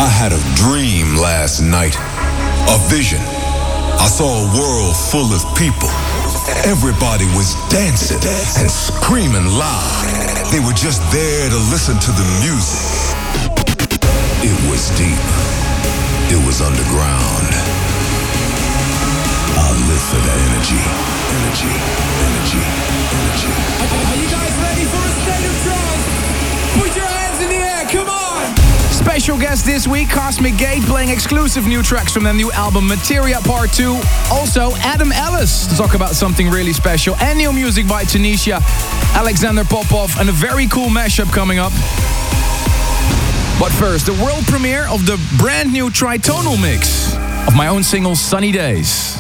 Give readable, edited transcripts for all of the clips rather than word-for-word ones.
I had a dream last night, a vision. I saw a world full of people. Everybody was dancing and screaming loud. They were just there to listen to the music. It was deep. It was underground. I live for that energy. Energy, energy, energy. Are you guys ready for a state of trance? Put your hands in the air, come on! Special guest this week, Cosmic Gate, playing exclusive new tracks from their new album Materia Part 2. Also, Adam Ellis to talk about something really special. And new music by Tunisia, Alexander Popov, and a very cool mashup coming up. But first, the world premiere of the brand new tritonal mix of my own single Sunny Days.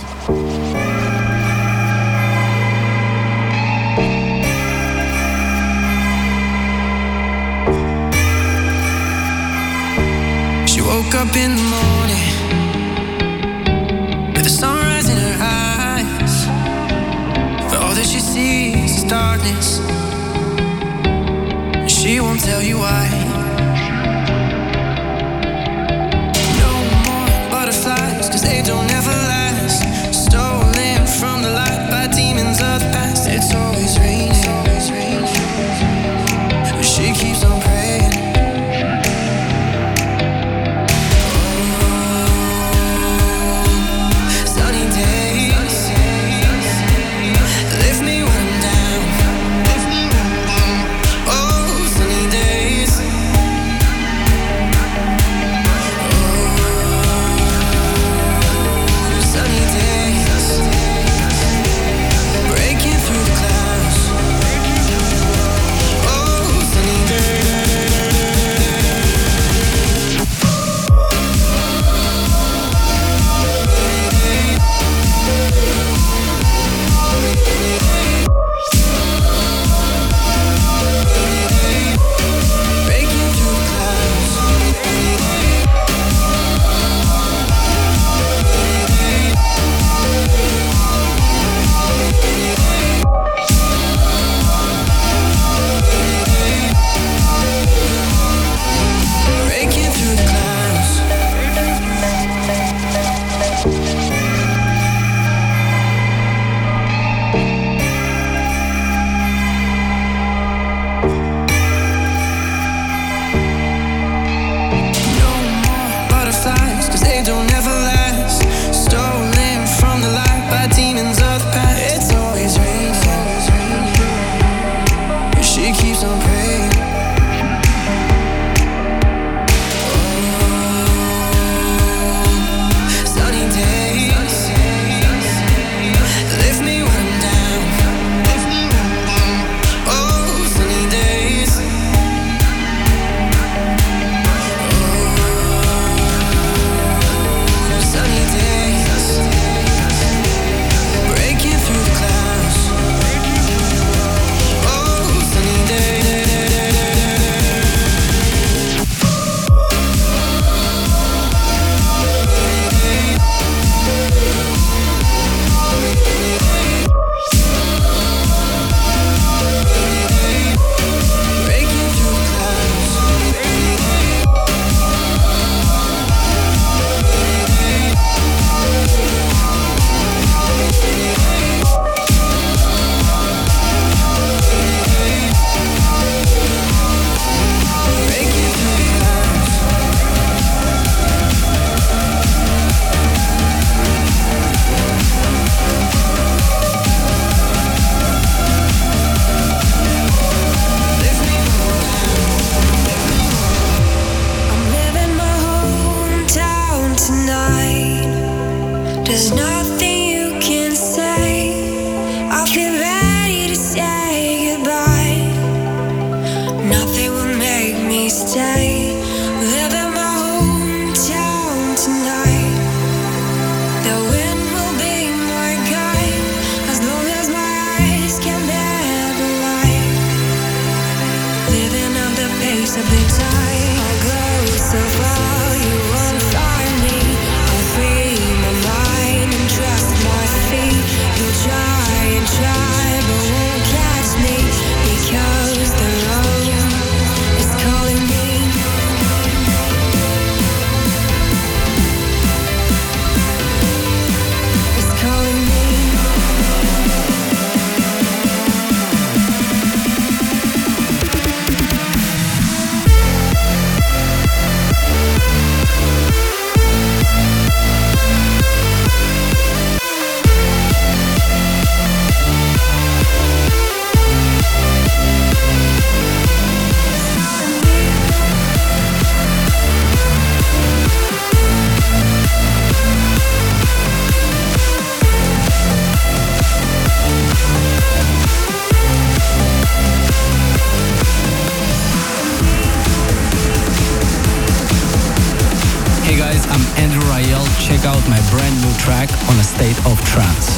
Woke up in the morning with the sunrise in her eyes. For all that she sees is darkness. She won't tell you why. No more butterflies, 'cause they don't ever last. Stolen from the light by demons of the past. It's always raining, but she keeps on praying. Rael. Check out my brand new track on A State of Trance.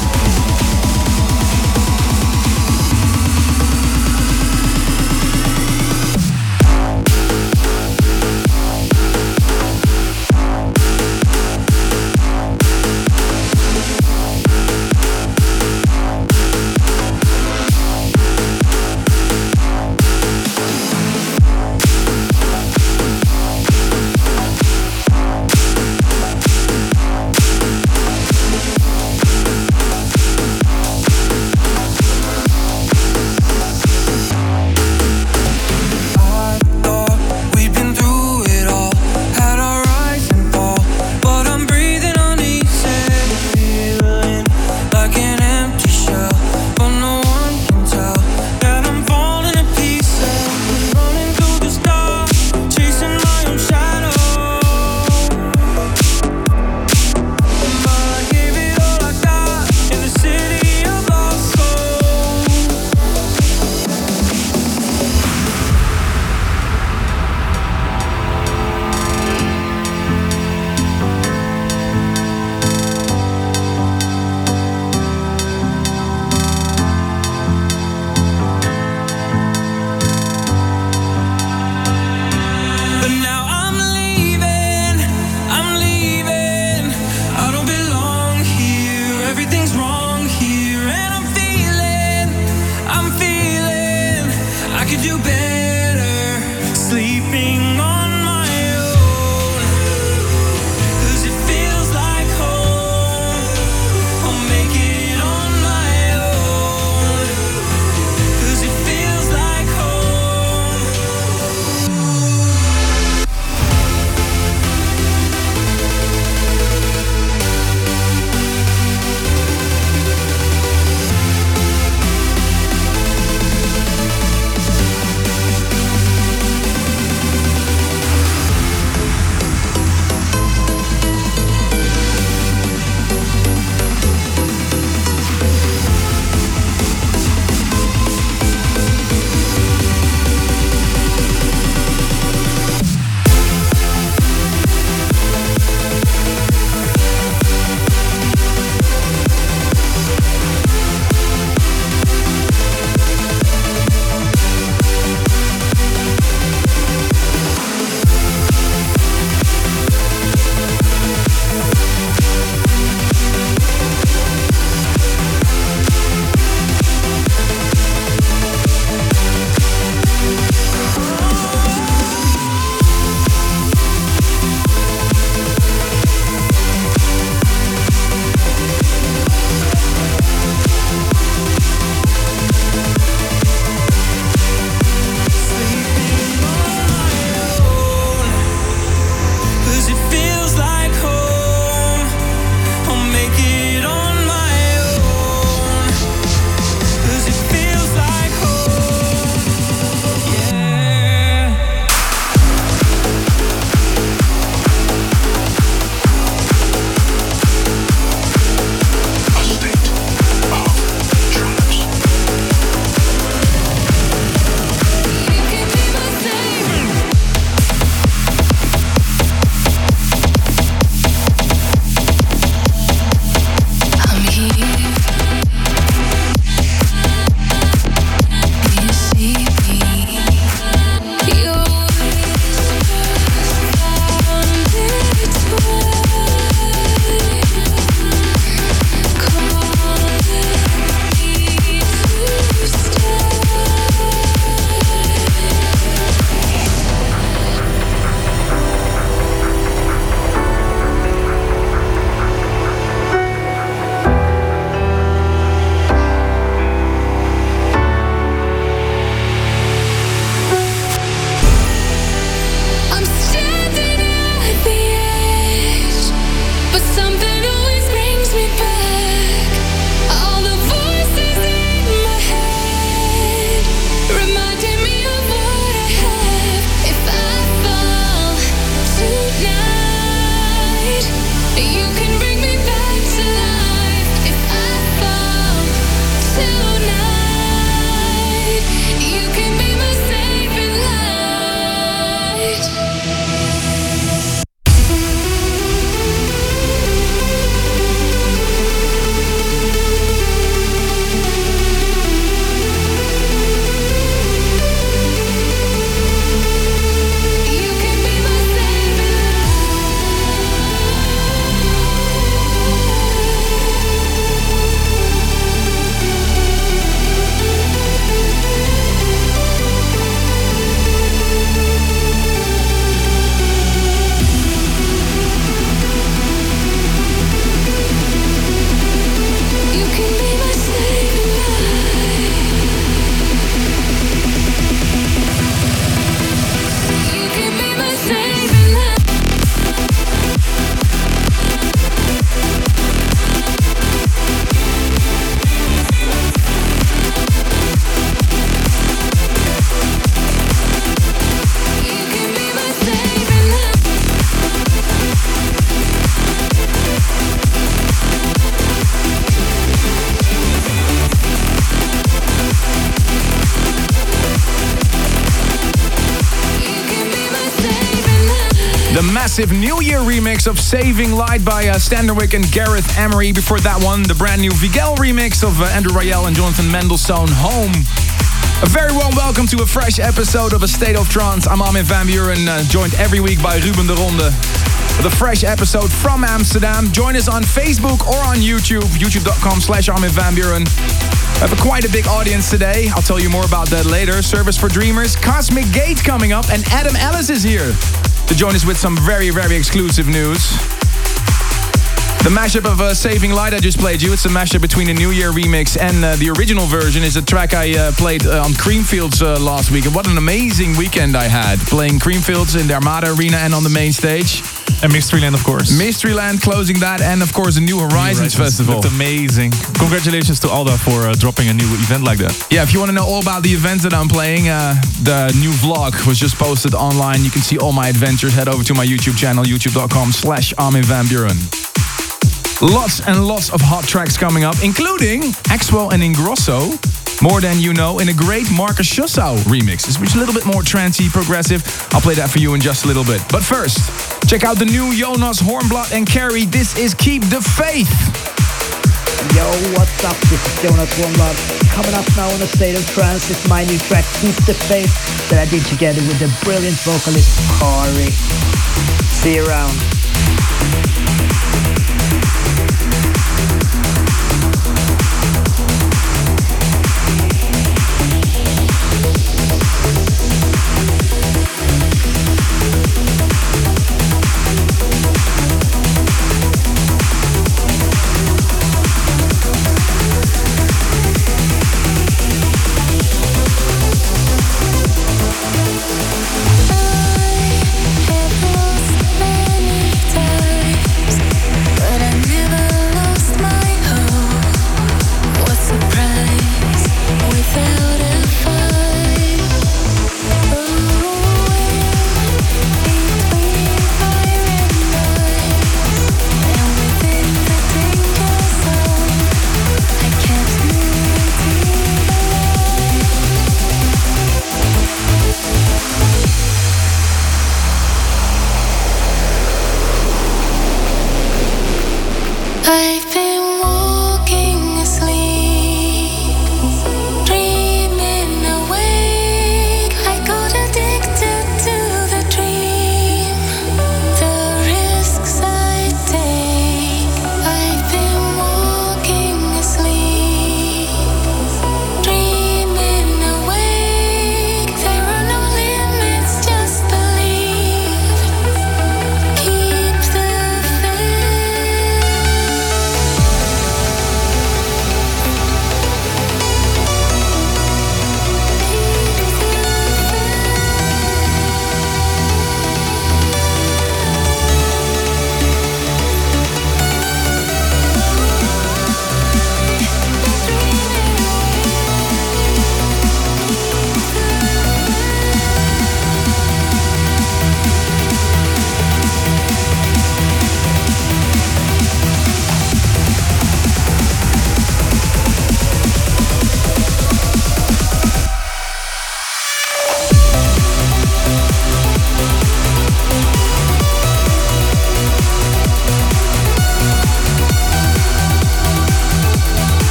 The massive New Year remix of Saving Light by Standerwick and Gareth Emery. Before that one, the brand new Vigel remix of Andrew Rayel and Jonathan Mendelssohn, Home. A very warm welcome to a fresh episode of A State of Trance. I'm Armin van Buuren, joined every week by Ruben de Ronde. With a fresh episode from Amsterdam. Join us on Facebook or on YouTube, youtube.com/Armin van Buuren. We have quite a big audience today. I'll tell you more about that later. Service for Dreamers, Cosmic Gate coming up, and Adam Ellis is here to join us with some very, very exclusive news. The mashup of Saving Light I just played you, it's a mashup between the New Year remix and the original version. Is a track I played on Creamfields last week. And what an amazing weekend I had, playing Creamfields in the Armada Arena and on the main stage. And Mysteryland, of course. Mysteryland closing that, and of course the New Horizons Festival. Looked amazing. Congratulations to Alda for dropping a new event like that. Yeah, if you want to know all about the events that I'm playing, the new vlog was just posted online. You can see all my adventures. Head over to my YouTube channel, youtube.com/Armin van Buuren. Lots and lots of hot tracks coming up, including Axwell and Ingrosso, More Than You Know, in a great Marcus Schossau remix. Which is a little bit more trancey, progressive. I'll play that for you in just a little bit. But first, check out the new Jonas Hornblood and Carrie. This is Keep the Faith. Yo, what's up? This is Jonas Hornblood. Coming up now on A State of Trance is my new track, Keep the Faith, that I did together with the brilliant vocalist, Kari. See you around.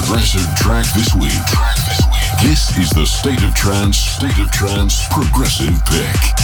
progressive track this week. This is the State of Trance progressive pick.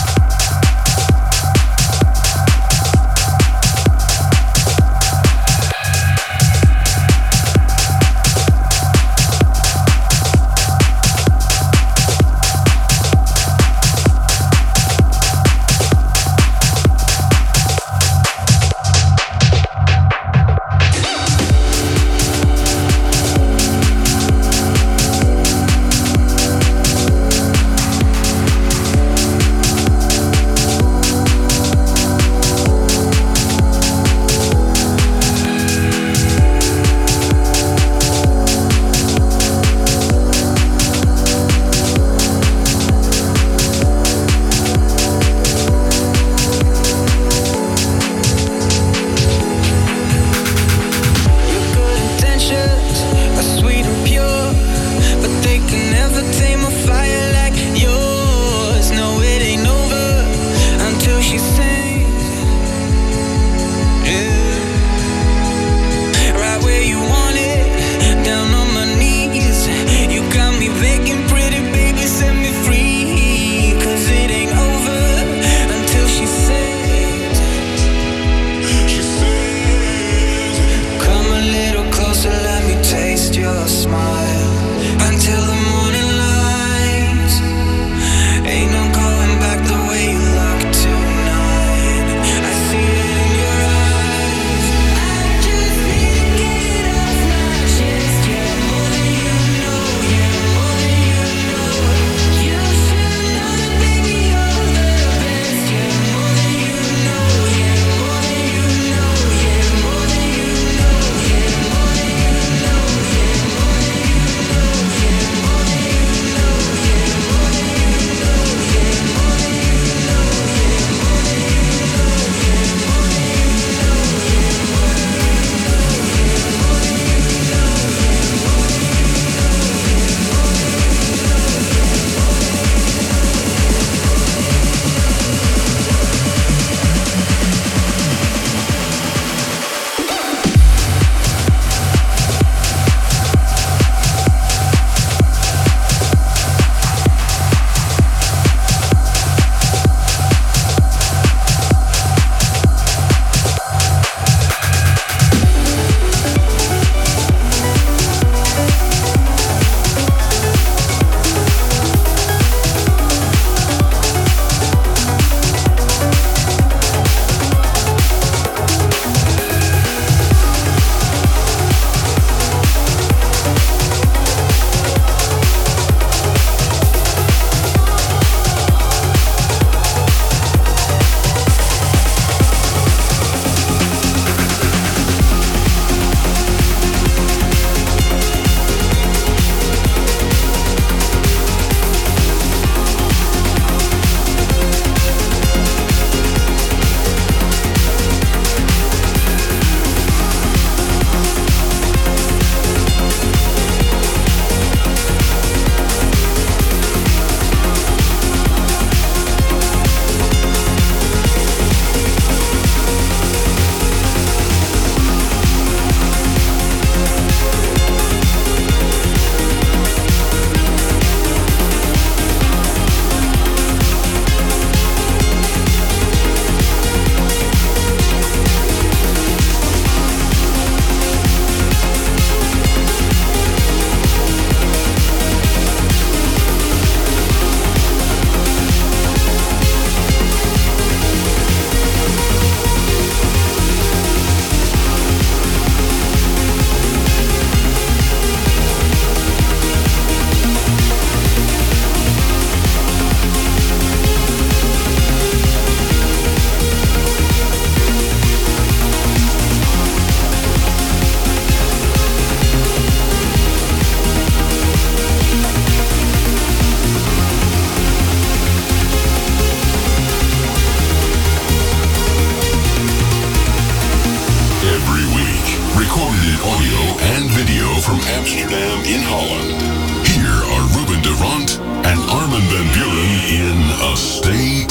Amsterdam in Holland. Here are Ruben de Rondt and Armin van Buuren in A State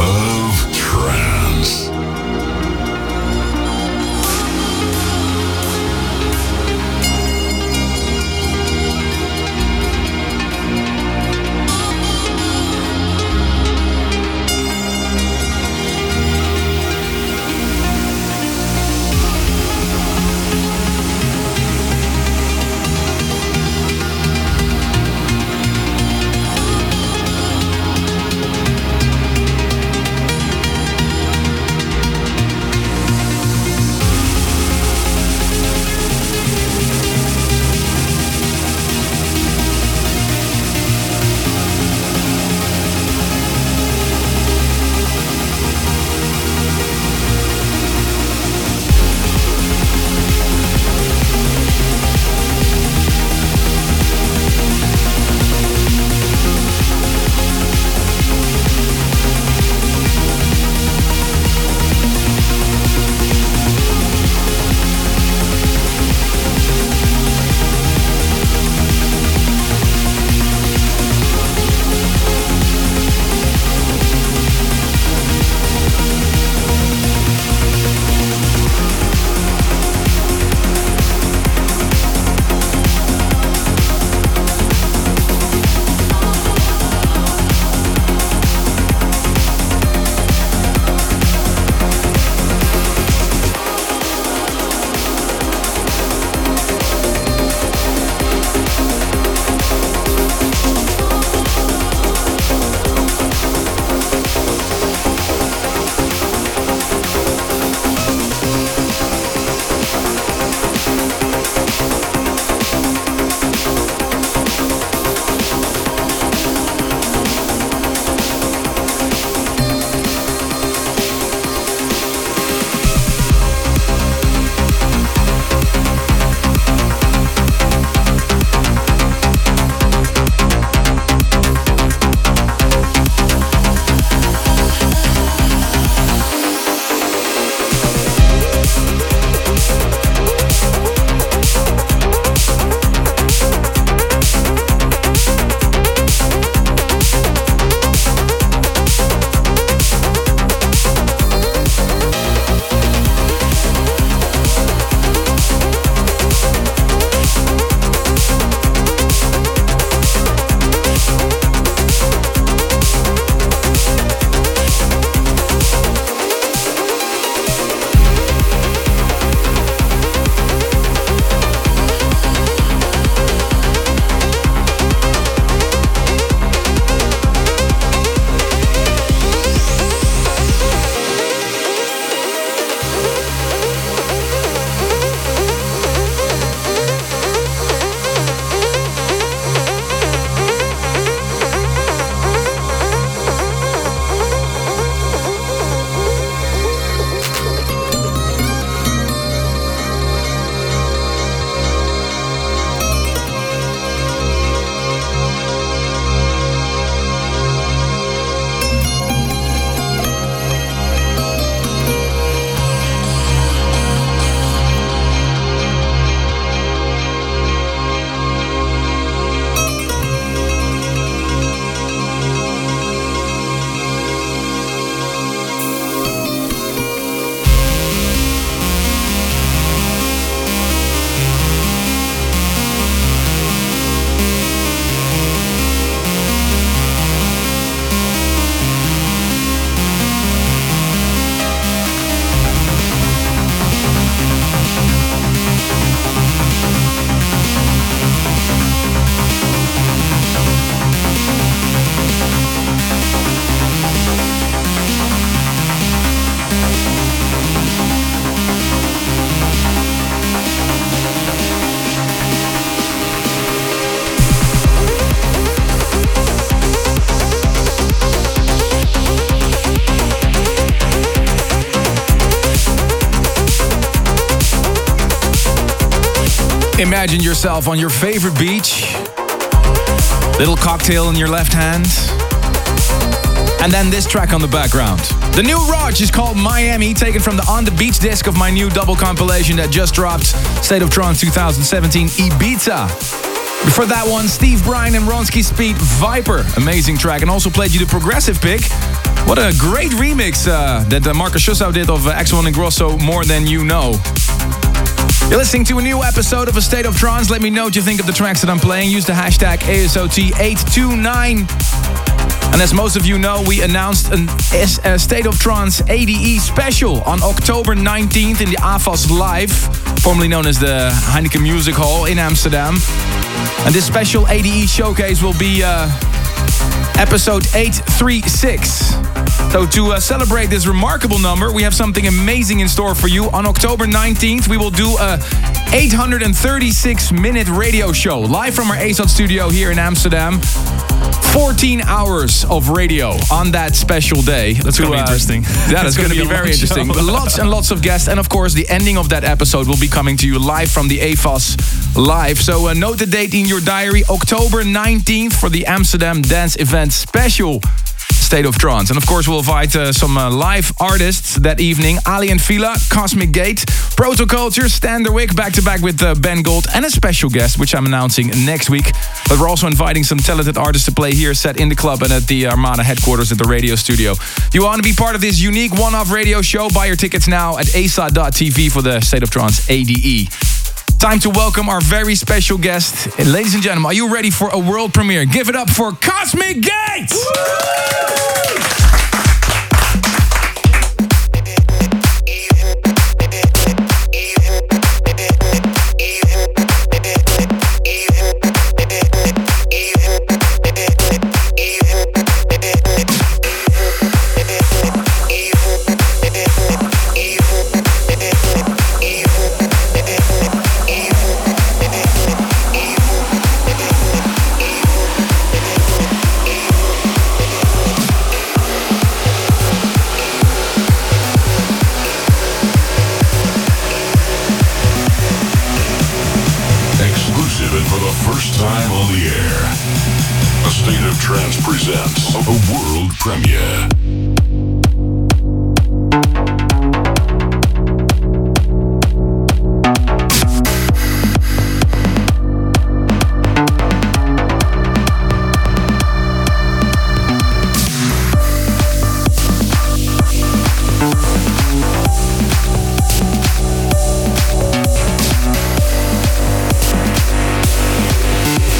of Trance. Imagine yourself on your favorite beach, little cocktail in your left hand, and then this track on the background. The new Raj is called Miami, taken from the On the Beach disc of my new double compilation that just dropped, State of Trance 2017 Ibiza. Before that one, Steve Bryan and Ronski Speed Viper, amazing track, and also played you the progressive pick. What a great remix that Marcus Schussau did of X1 and Grosso, More Than You Know. You're listening to a new episode of A State of Trance. Let me know what you think of the tracks that I'm playing. Use the hashtag ASOT829. And as most of you know, we announced a State of Trance ADE special on October 19th in the AFAS Live, formerly known as the Heineken Music Hall in Amsterdam. And this special ADE showcase will be episode 836. So to celebrate this remarkable number, we have something amazing in store for you. On October 19th, we will do a 836-minute radio show live from our ASOT studio here in Amsterdam. 14 hours of radio on that special day. That's going to be interesting. Yeah, that's going to be very interesting. Lots and lots of guests. And of course, the ending of that episode will be coming to you live from the AFAS Live. So note the date in your diary, October 19th for the Amsterdam Dance Event special State of Trance. And of course, we'll invite some live artists that evening. Ali and Fila, Cosmic Gate, Protoculture, Standerwick, back-to-back with Ben Gold, and a special guest, which I'm announcing next week. But we're also inviting some talented artists to play here, set in the club and at the Armada headquarters at the radio studio. If you want to be part of this unique one-off radio show, buy your tickets now at asot.tv for the State of Trance ADE. Time to welcome our very special guest. And ladies and gentlemen, are you ready for a world premiere? Give it up for Cosmic Gate! Trance presents a world premiere.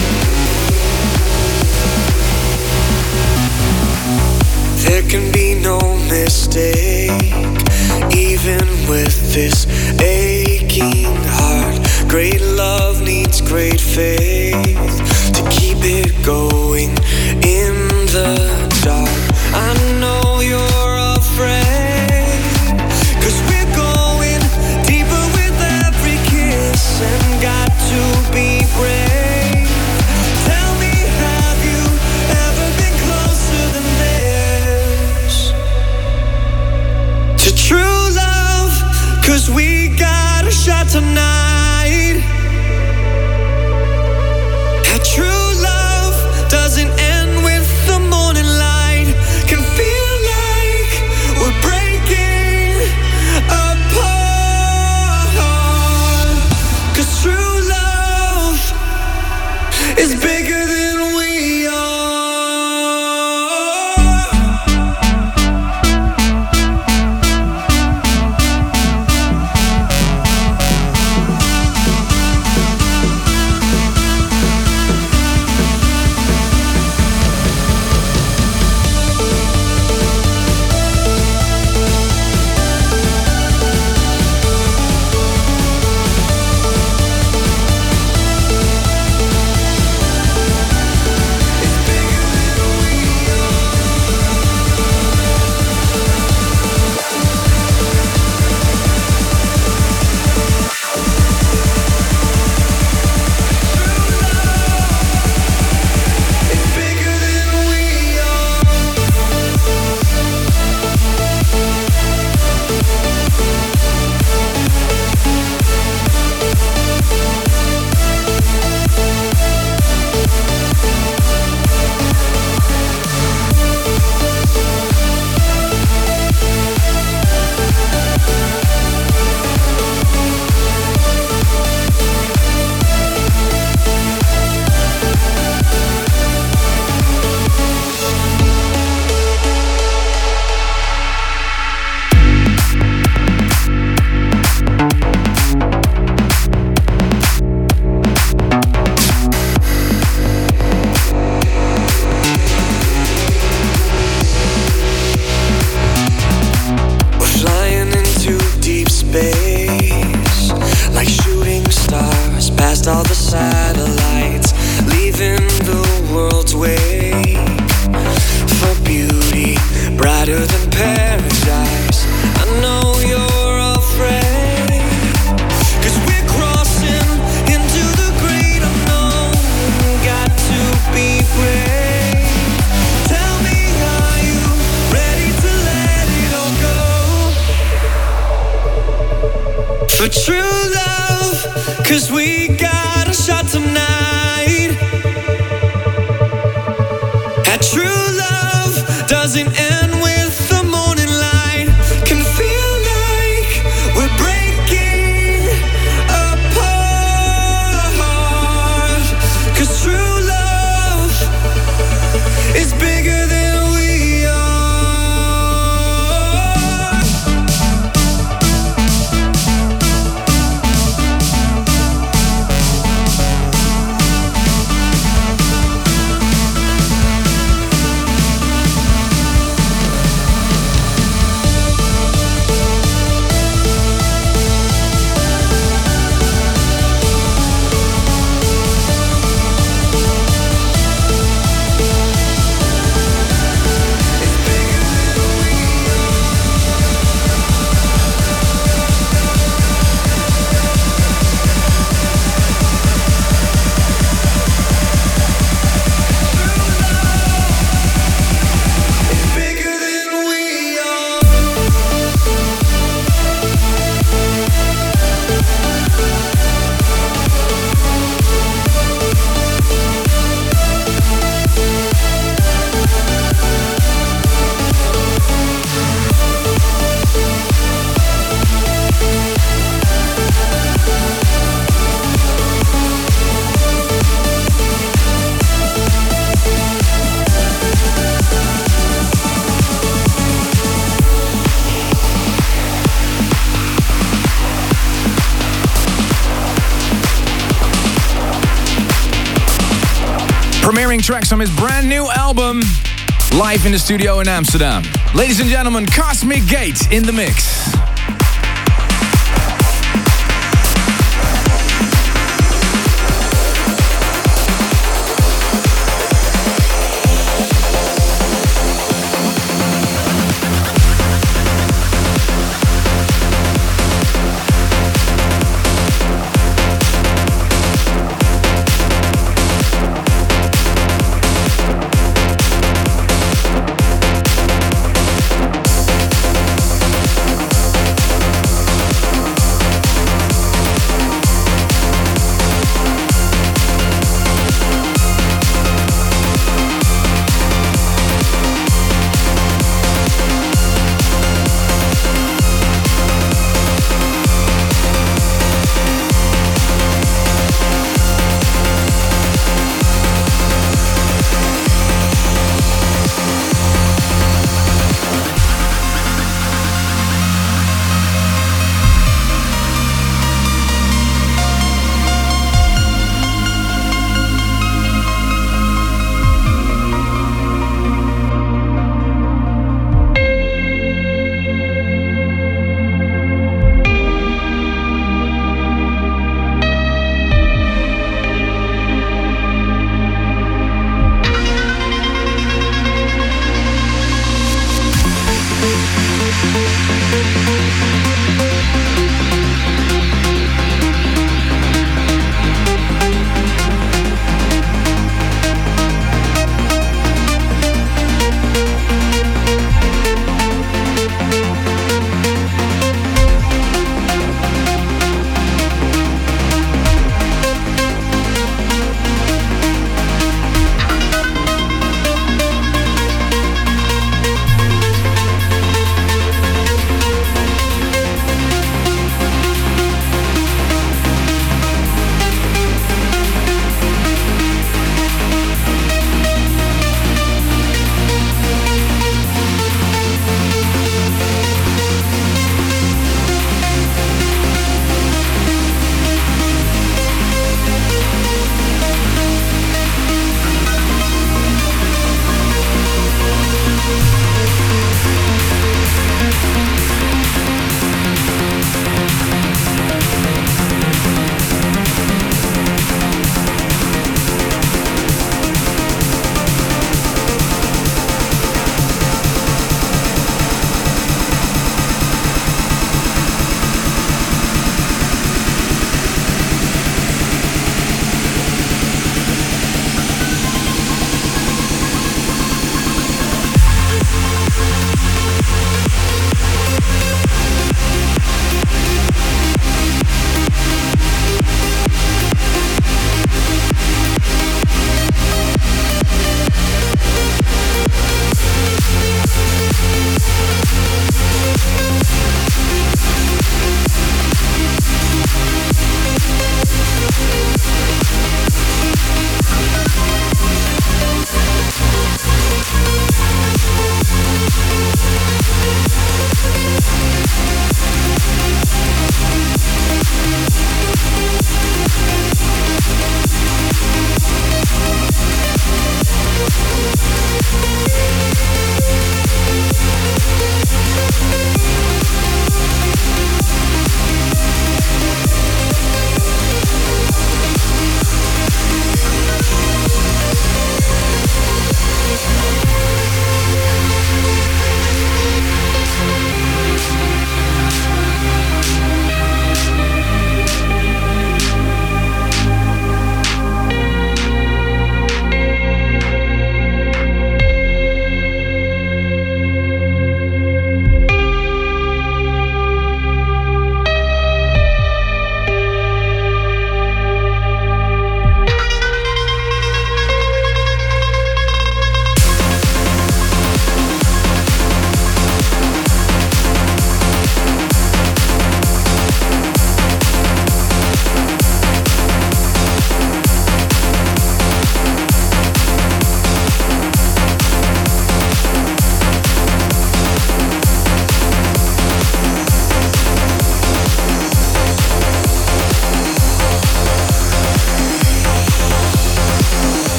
There can be no 'cause we got a shot tonight at true love. Doesn't end with the morning light. Can feel like we're breaking apart, 'cause true love is bigger than we are. Premiering tracks from his brand new album, live in the studio in Amsterdam. Ladies and gentlemen, Cosmic Gate in the mix.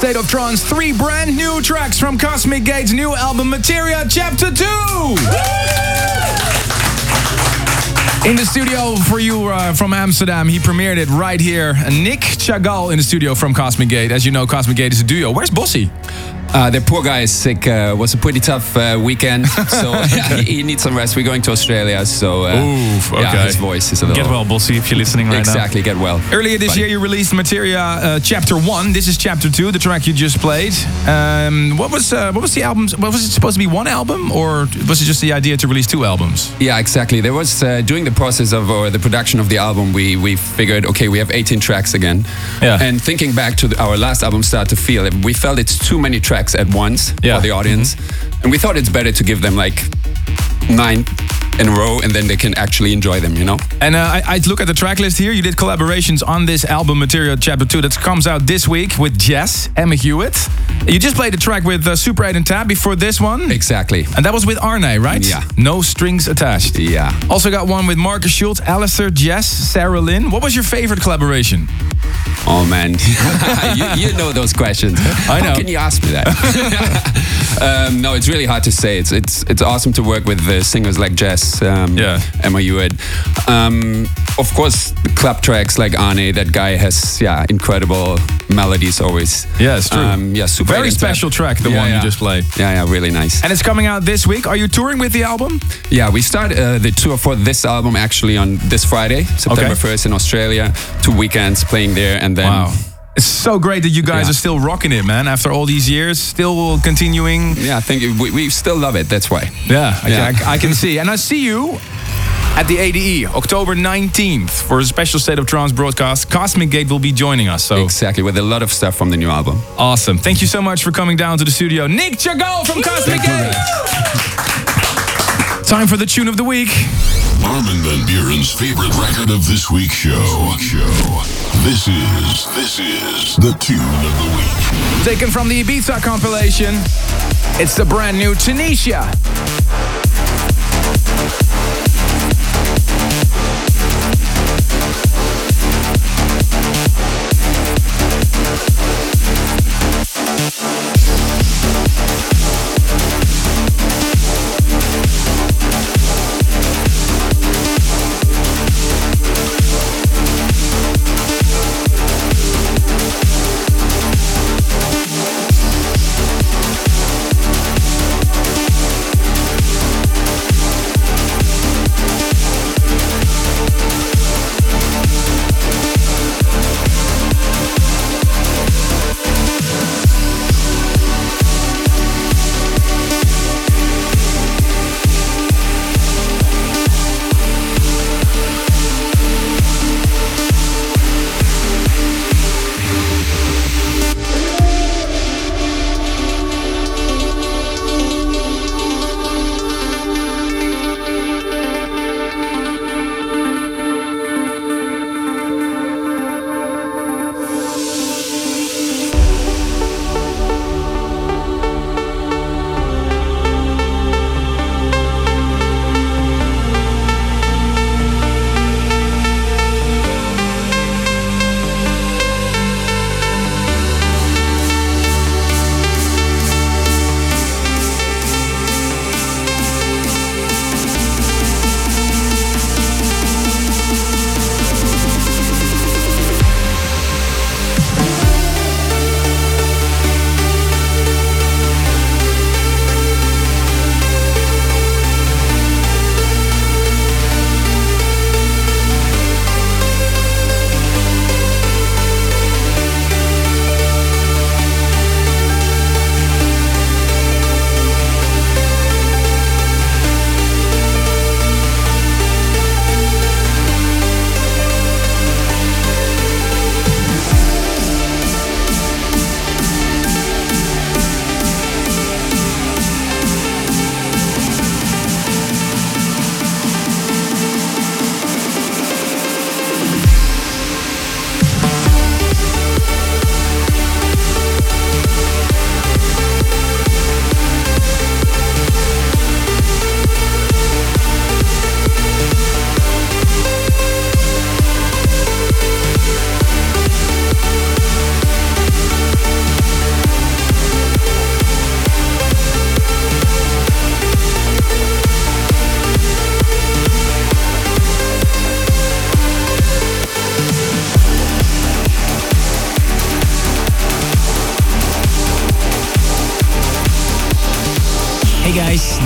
State of Trance, 3 brand new tracks from Cosmic Gate's new album Materia Chapter 2. In the studio for you from Amsterdam, he premiered it right here. Nick Chagall in the studio from Cosmic Gate. As you know, Cosmic Gate is a duo. Where's Bossy? The poor guy is sick. Was a pretty tough weekend, so he needs some rest. We're going to Australia, so his voice is a little... Get well, Bossy, if you're listening right exactly, get well. Earlier this year, you released Materia Chapter 1. This is Chapter 2, the track you just played. What was the album? Was it supposed to be one album, or was it just the idea to release 2 albums? Yeah, exactly. There was, during the process of the production of the album, we figured, okay, we have 18 tracks again. Yeah. And thinking back to our last album, Start to Feel, we felt it's too many tracks at once for the audience. And we thought it's better to give them like 9 in a row, and then they can actually enjoy them, you know? And I look at the track list here. You did collaborations on this album, Materia Chapter 2, that comes out this week with Jess, Emma Hewitt. You just played a track with Super 8 and Tab before this one. Exactly. And that was with Arne, right? Yeah. No strings attached. Yeah. Also got one with Marcus Schultz, Alistair, Jess, Sarah Lynn. What was your favorite collaboration? Oh man, you know those questions. I know. How can you ask me that? No, it's really hard to say. It's awesome to work with singers like Jess, Emma Hewitt. Of course, the club tracks like Arne. That guy has incredible melodies always. Yeah, it's true. Super very special track, the one you just played. Yeah, really nice. And it's coming out this week. Are you touring with the album? Yeah, we start the tour for this album actually on this Friday, September 1st in Australia. 2 weekends playing there, and then... Wow. It's so great that you guys are still rocking it, man. After all these years, still continuing. Yeah, I think we still love it, that's why. Yeah, I can see. And I see you at the ADE, October 19th, for a special State of Trance broadcast. Cosmic Gate will be joining us. So exactly, with a lot of stuff from the new album. Awesome. Thank you so much for coming down to the studio. Nick Chagall from Cosmic Gate. Time for the tune of the week. Armin van Buuren's favorite record of this week's show. This is the tune of the week. Taken from the Ibiza compilation, it's the brand new Tunisia.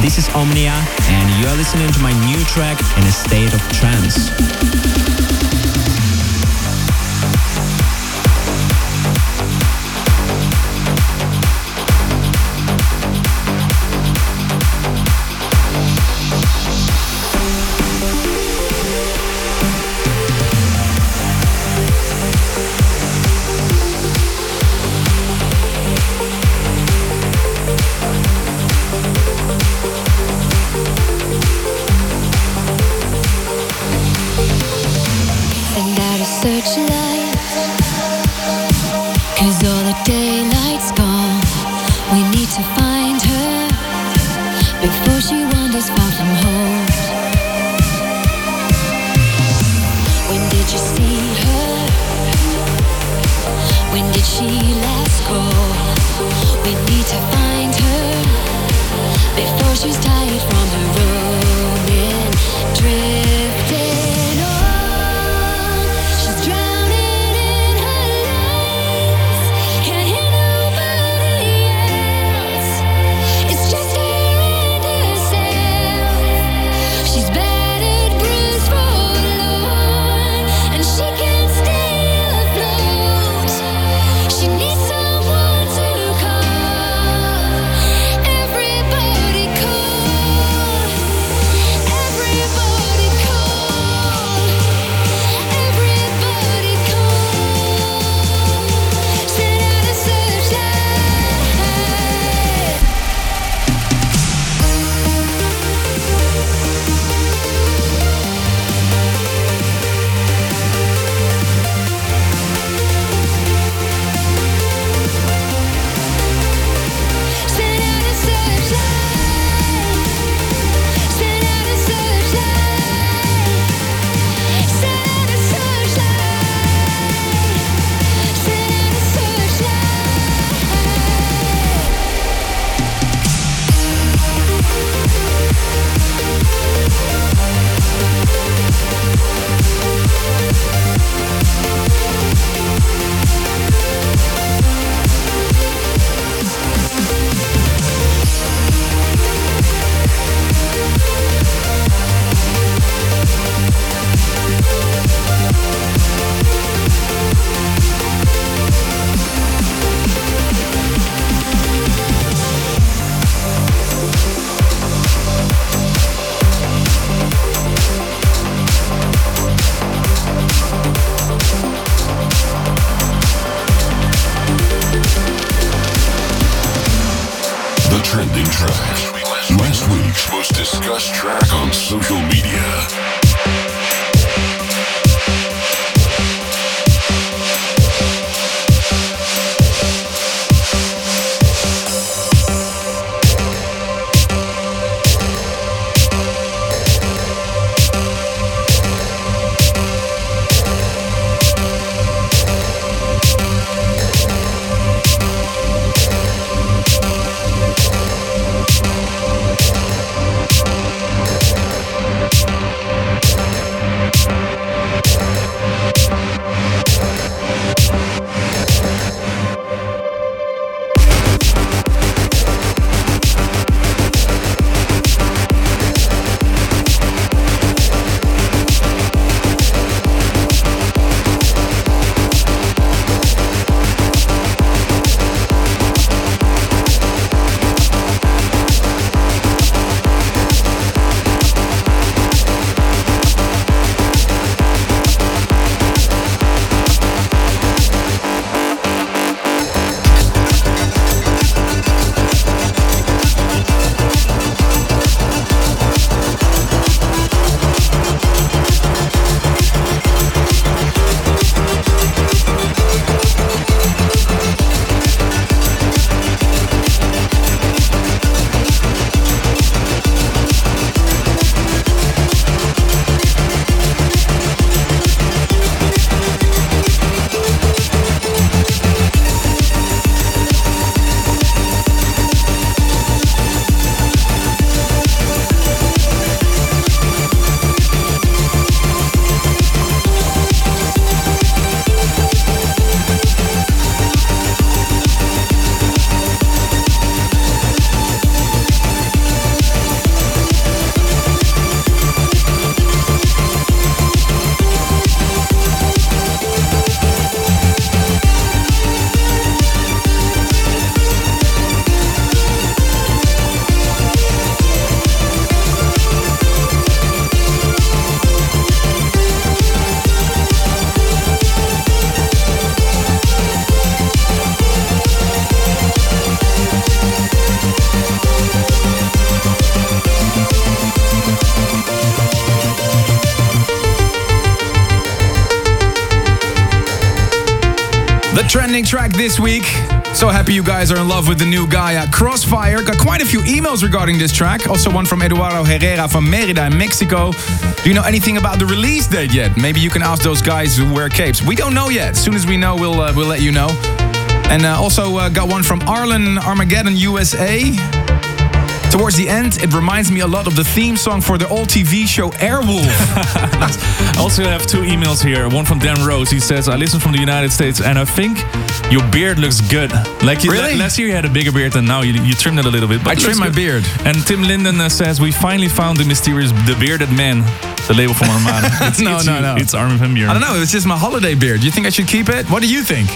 This is Omnia, and you are listening to my new track, In a State of Trance. The trending track this week. So happy you guys are in love with the new Gaia Crossfire. Got quite a few emails regarding this track. Also one from Eduardo Herrera from Mérida in Mexico. Do you know anything about the release date yet? Maybe you can ask those guys who wear capes. We don't know yet. As soon as we know, we'll let you know. And also got one from Arlen Armageddon, USA. Towards the end, it reminds me a lot of the theme song for the old TV show Airwolf. I also have two emails here. One from Dan Rose. He says, I listen from the United States and I think your beard looks good. Like really? Last year you had a bigger beard than now. You trimmed it a little bit. But I trimmed my beard. And Tim Linden says, we finally found the mysterious The Bearded Man. The label from Armada. No. It's Armin van Buuren. I don't know. It's just my holiday beard. Do you think I should keep it? What do you think?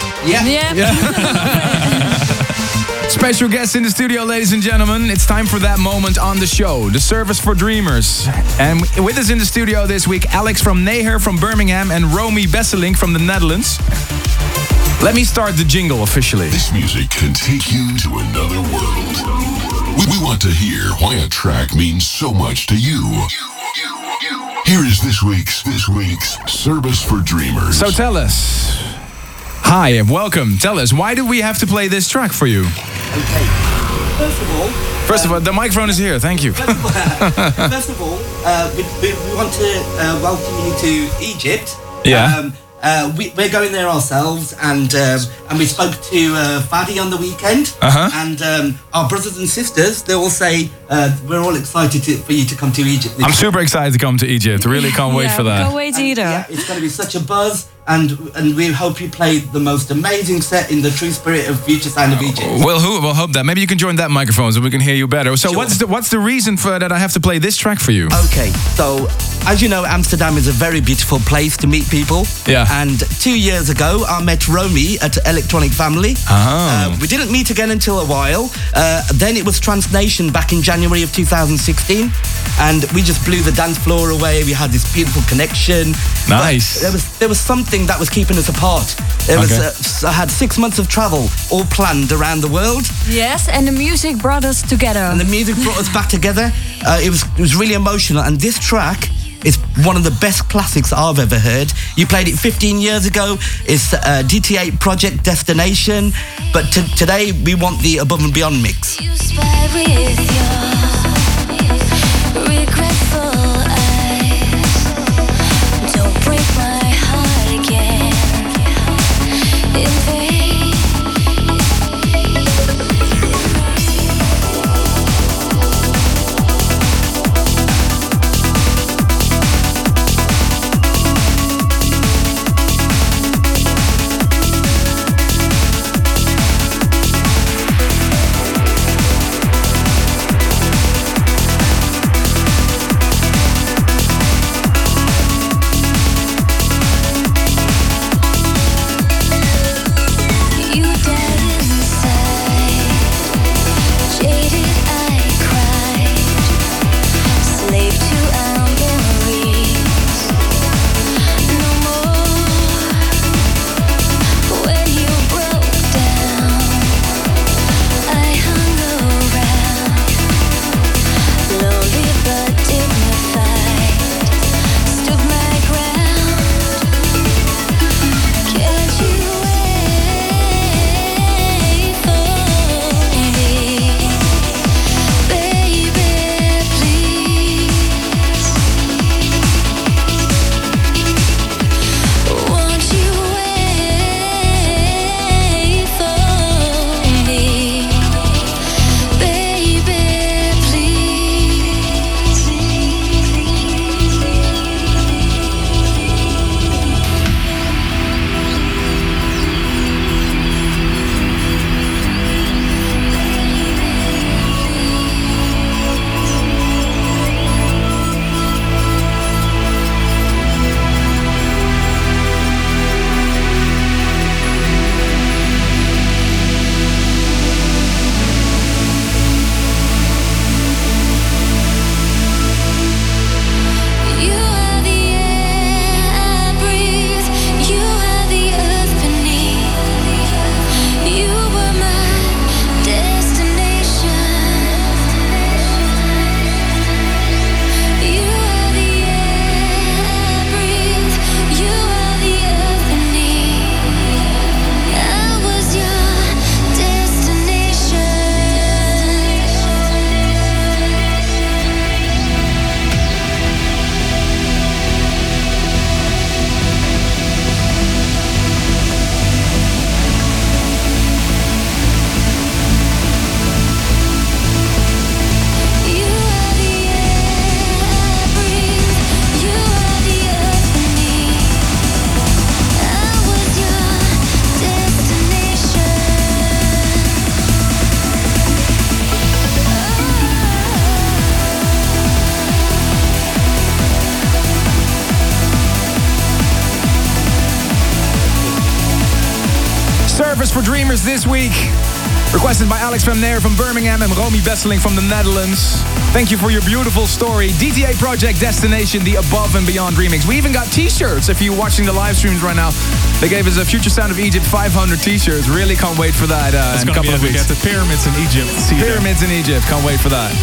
Yeah. Special guest in the studio, ladies and gentlemen. It's time for that moment on the show, the Service for Dreamers. And with us in the studio this week, Alex from Neher from Birmingham and Romy Besselink from the Netherlands. Let me start the jingle officially. This music can take you to another world. We want to hear why a track means so much to you. Here is this week's Service for Dreamers. So tell us. Hi and welcome. Tell us, why do we have to play this track for you? Okay. First of all, the microphone is here. Thank you. First of all, we want to welcome you to Egypt. Yeah. We're going there ourselves, and we spoke to Fadi on the weekend. And our brothers and sisters, they all say we're all excited for you to come to Egypt. I'm super excited to come to Egypt. Really can't wait for that. Can't wait either. Yeah, it's going to be such a buzz. And we hope you play the most amazing set in the true spirit of Future Sound of Egypt. We'll hope that. Maybe you can join that microphone so we can hear you better. So Sure. what's the reason for that I have to play this track for you? Okay, so as you know, Amsterdam is a very beautiful place to meet people. Yeah. And 2 years ago, I met Romy at Electronic Family. We didn't meet again until a while. Then it was Transnation back in January of 2016. And we just blew the dance floor away. We had this beautiful connection. Nice. But there was something that was keeping us apart. I had 6 months of travel all planned around the world. Yes, and the music brought us together. And the music brought us back together. It was really emotional. And this track is one of the best classics I've ever heard. You played it 15 years ago. It's DT8 Project Destination. But today we want the Above and Beyond mix. You spy with your regretful eyes. Don't break my heart again in vain. Service for Dreamers this week. Requested by Alex van Neer from Birmingham and Romy Besseling from the Netherlands. Thank you for your beautiful story. DTA Project Destination, the Above and Beyond remix. We even got t-shirts if you're watching the live streams right now. They gave us a Future Sound of Egypt 500 t-shirts. Really can't wait for that in a couple of weeks. We get the pyramids in Egypt. Pyramids in Egypt. Can't wait for that.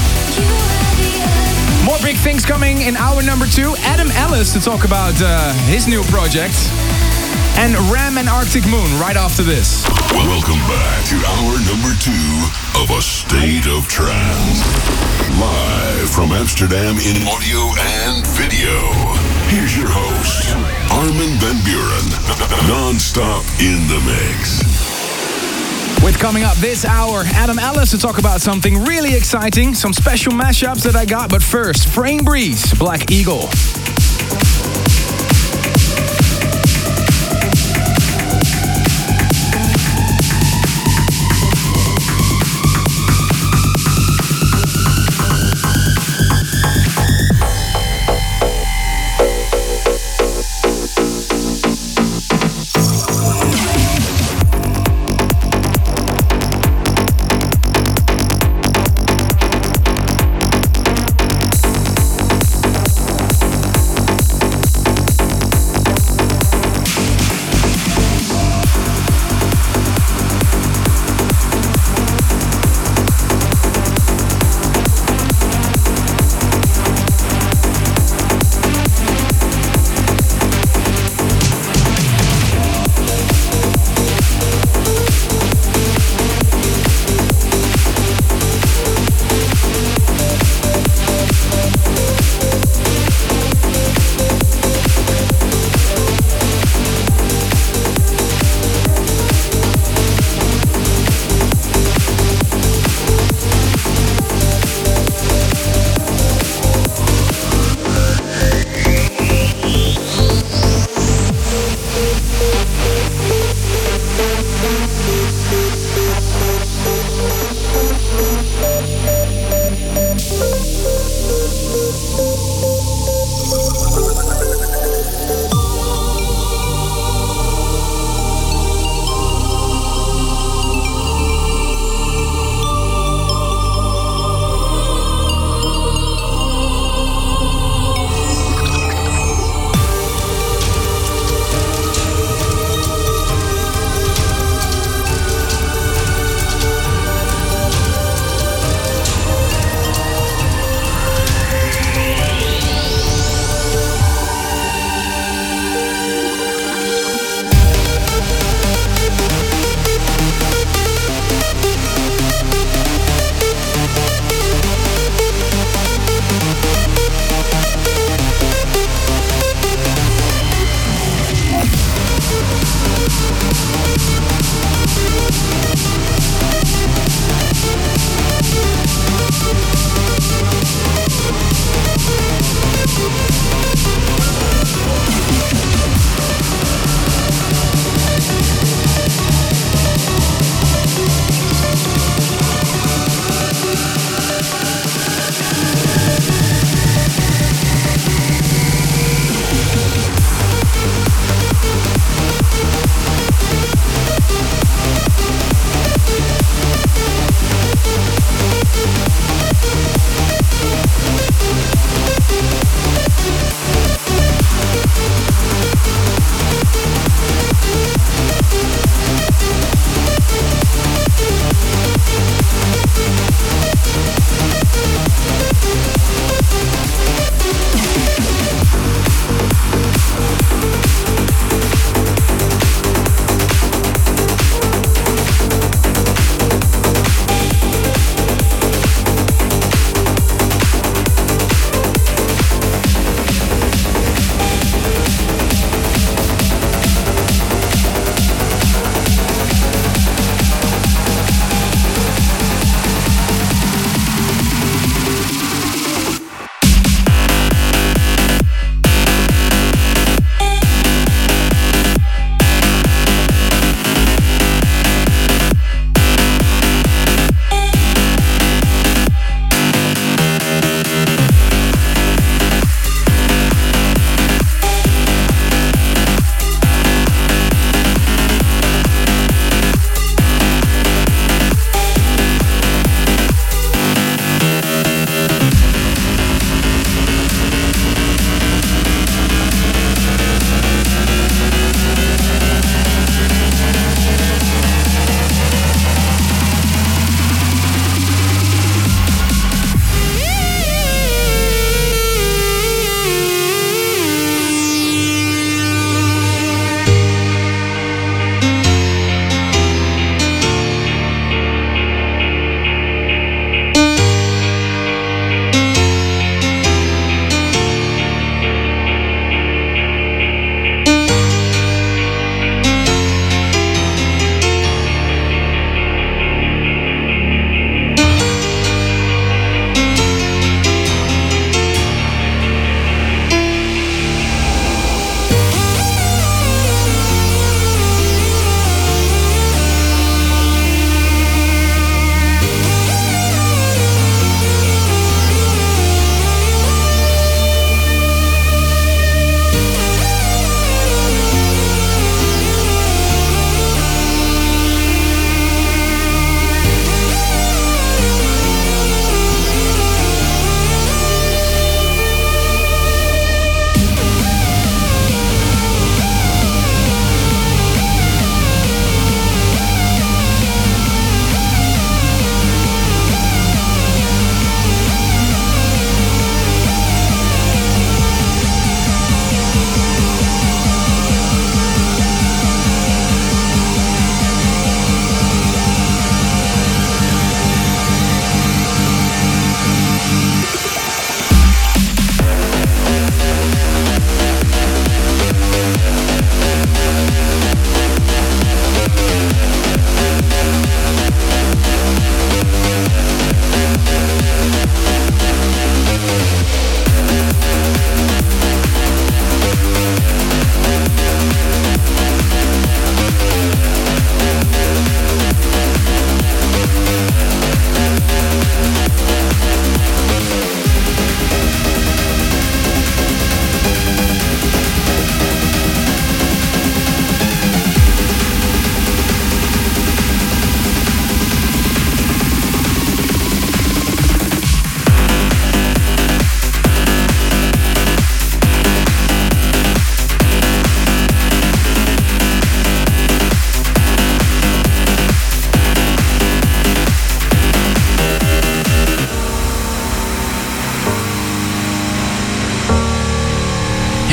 More big things coming in hour number 2. Adam Ellis to talk about his new project. And Ram and Arctic Moon right after this. Welcome back to hour number 2 of A State of Trance. Live from Amsterdam in audio and video. Here's your host, Armin van Buuren. Non-stop in the mix. With coming up this hour, Adam Ellis to talk about something really exciting. Some special mashups that I got. But first, Frame Breeze, Black Eagle.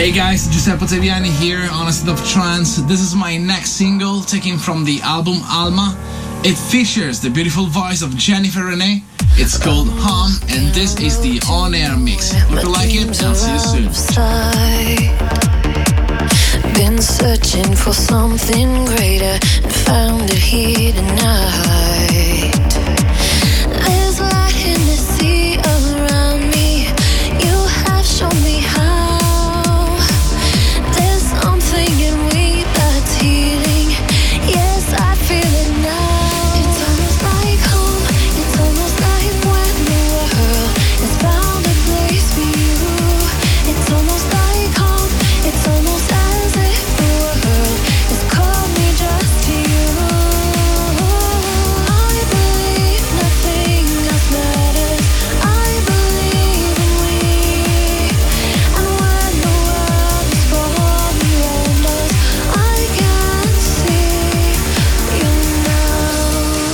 Hey guys, Giuseppe Taviani here on A State of Trance. This is my next single taken from the album Alma. It features the beautiful voice of Jennifer Renee. It's called Hum, and this is the on-air mix. Hope you like it, and see you soon. Been searching for something greater and found it here tonight. There's light in the sea around me. You have shown me how. There's something in me that's healing. Yes, I feel it now. It's almost like home. It's almost like when the world has found a place for you. It's almost like home. It's almost as if the world has called me just to you. I believe nothing else matters. I believe in we. And when the world is falling around us, I can see you now.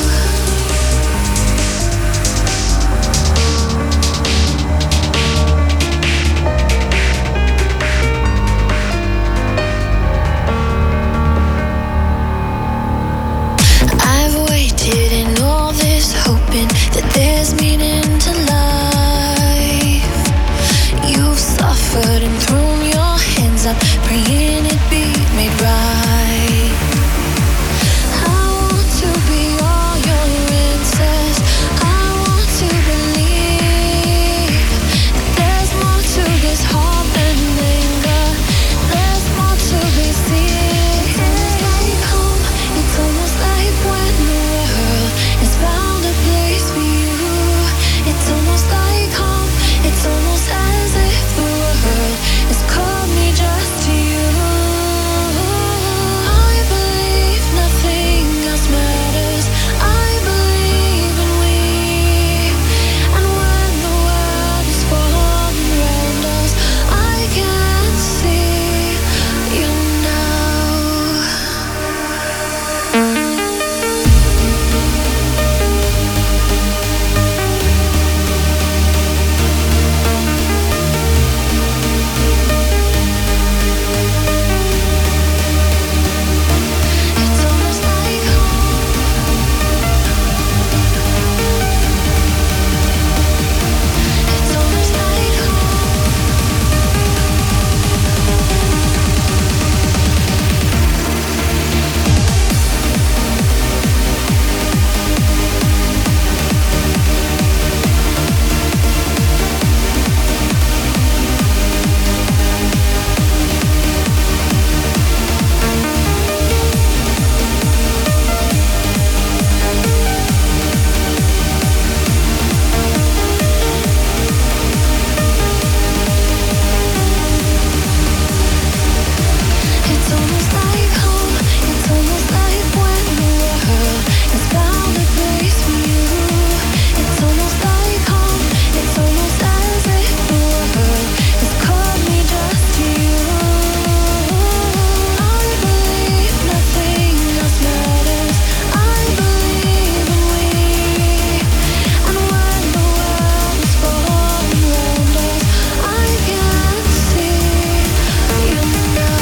I've waited in all this, hoping that there's meaning to life. You've suffered and thrown your hands up, praying it be made right. I want to be all your answers. I want to believe that there's more to this heart than anger. There's more to be seen. It's like home. It's almost like when the world has found a place for you. It's almost like home. It's almost as if the world has called me just to you. I believe nothing else matters. I believe in we. And when the world is falling around us, I can see you now. It's almost like home. It's almost like home. It's almost like home. It's almost like when the world has found a place for you. It's almost like home. It's almost as if the world has called me just to you. I believe nothing else matters. I believe in we. And when the world is falling around us, I can see you now.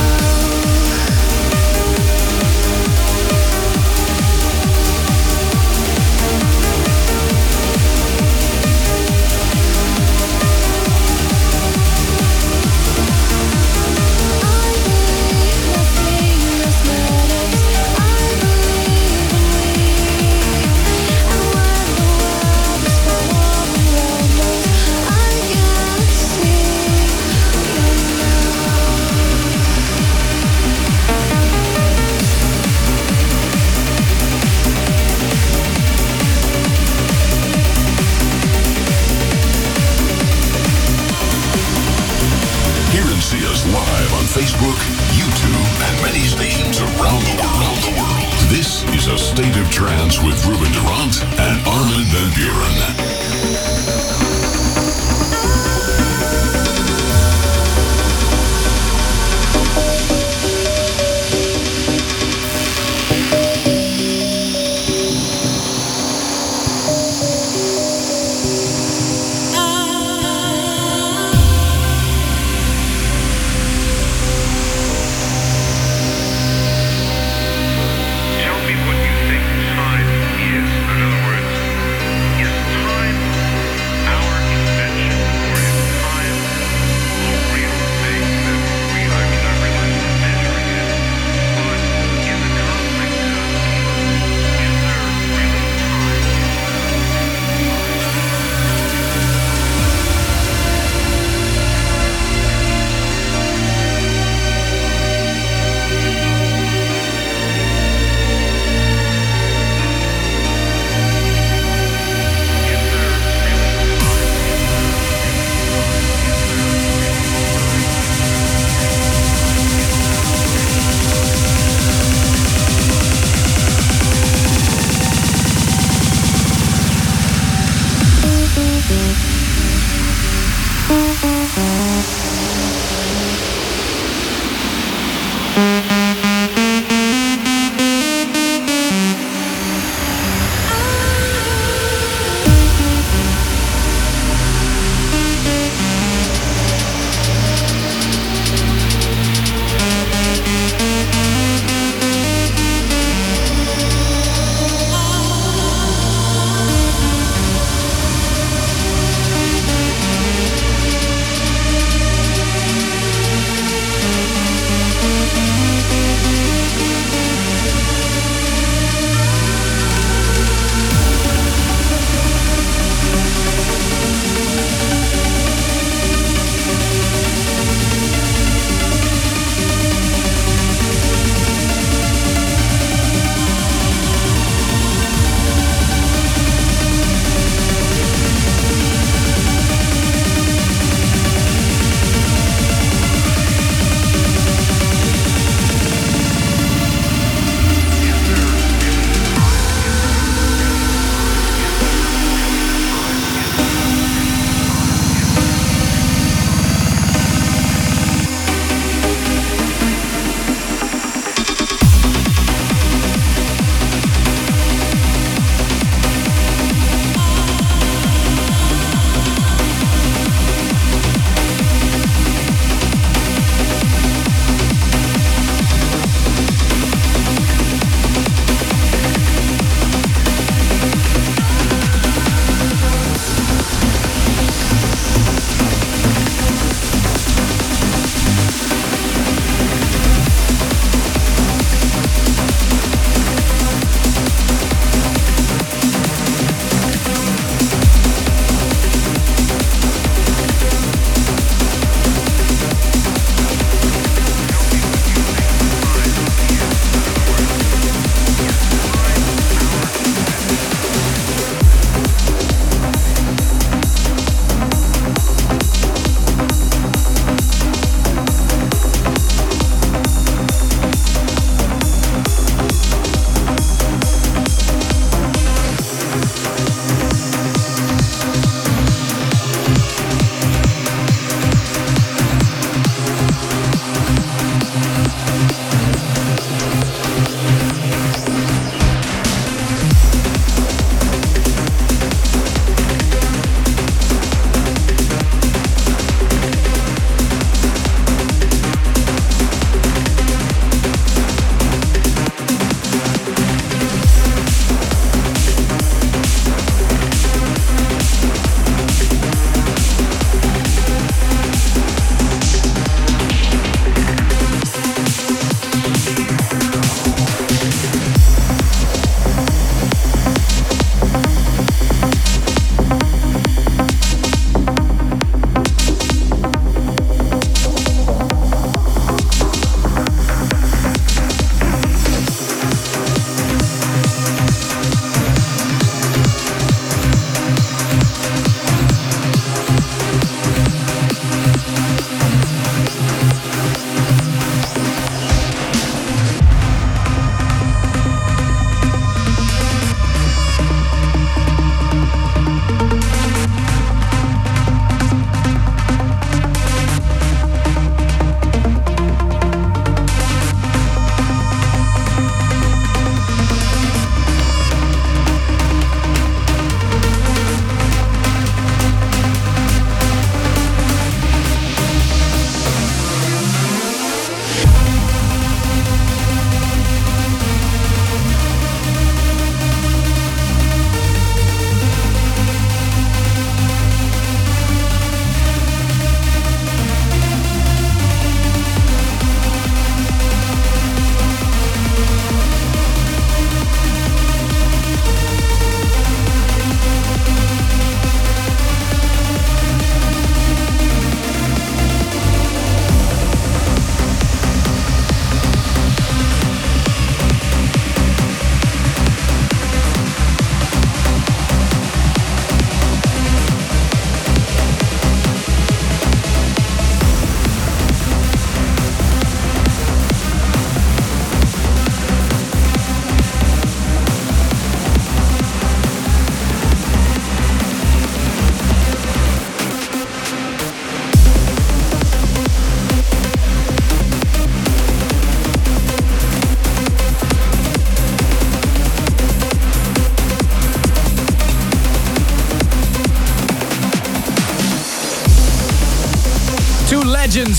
Hear and see us live on Facebook, YouTube, and many stations around the world. This is A State of Trance with Ruben Durant and Armin van Buren.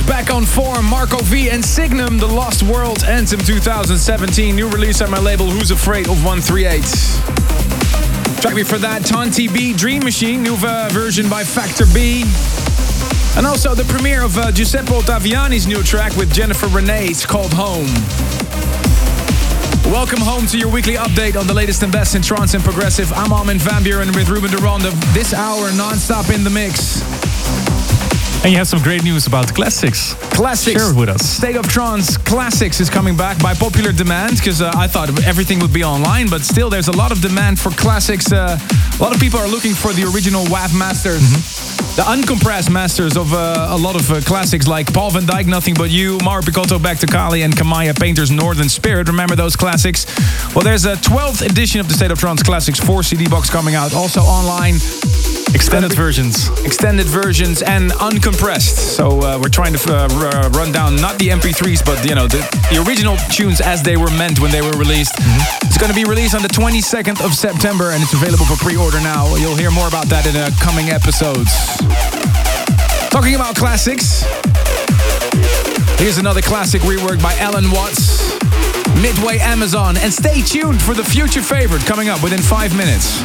back on form. Marco V and Signum, The Lost World Anthem 2017. New release on my label, Who's Afraid of 138. Track before that, Tonti B, Dream Machine, new version by Factor B. And also the premiere of Giuseppe Ottaviani's new track with Jennifer Renee. It's called Home. Welcome home to your weekly update on the latest and best in trance and progressive. I'm Armin van Buuren with Ruben de Ronde. This hour non-stop in the mix. And you have some great news about classics. Classics. Share it with us. State of Trance Classics is coming back by popular demand, because I thought everything would be online, but still there's a lot of demand for classics. A lot of people are looking for the original WAV masters. The uncompressed masters of a lot of classics like Paul van Dyk, Nothing But You, Mauro Picotto, Back to Kali, and Kamaya Painter's Northern Spirit. Remember those classics? Well, there's a 12th edition of the State of Trance Classics 4 CD box coming out, also online. Extended versions. Extended versions and uncompressed. So we're trying to run down not the MP3s, but the original tunes as they were meant when they were released. It's going to be released on the 22nd of September and it's available for pre-order now. You'll hear more about that in coming episodes. Talking about classics, here's another classic rework by Alan Watts, Midway Amazon. And stay tuned for the future favorite coming up within 5 minutes.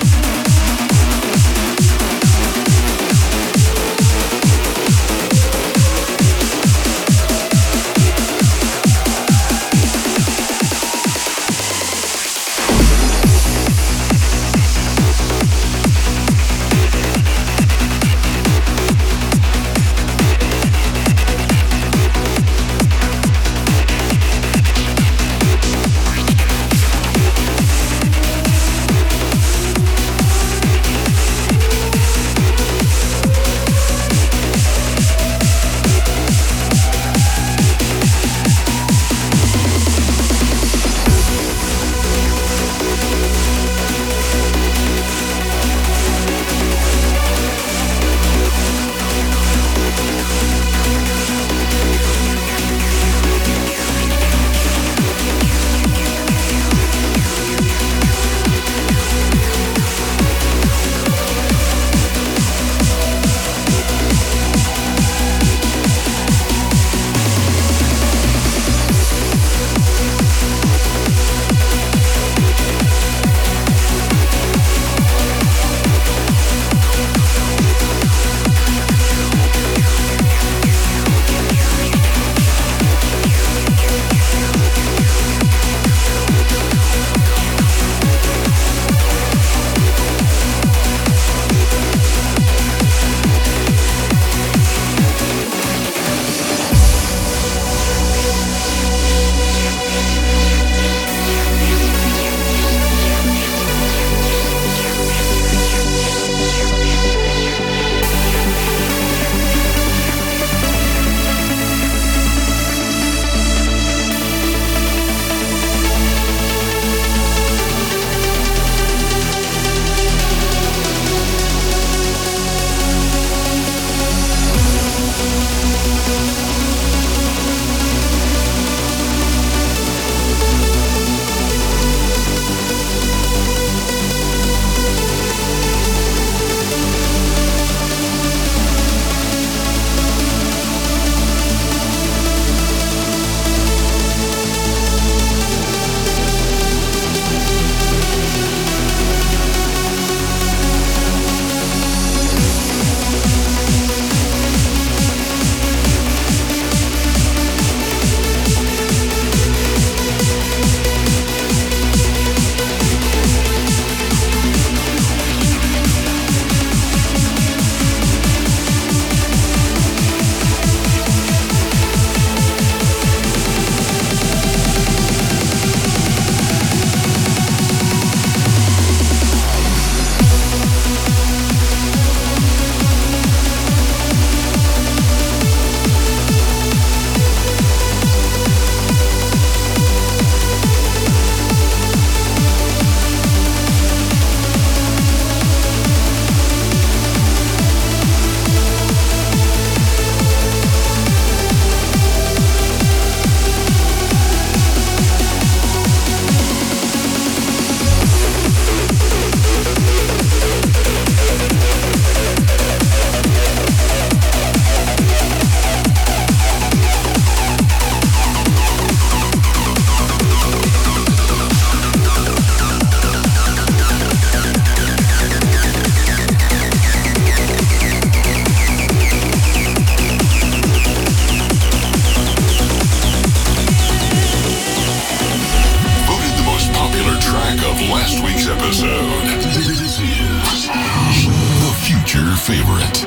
last week's episode. This is the future favorite.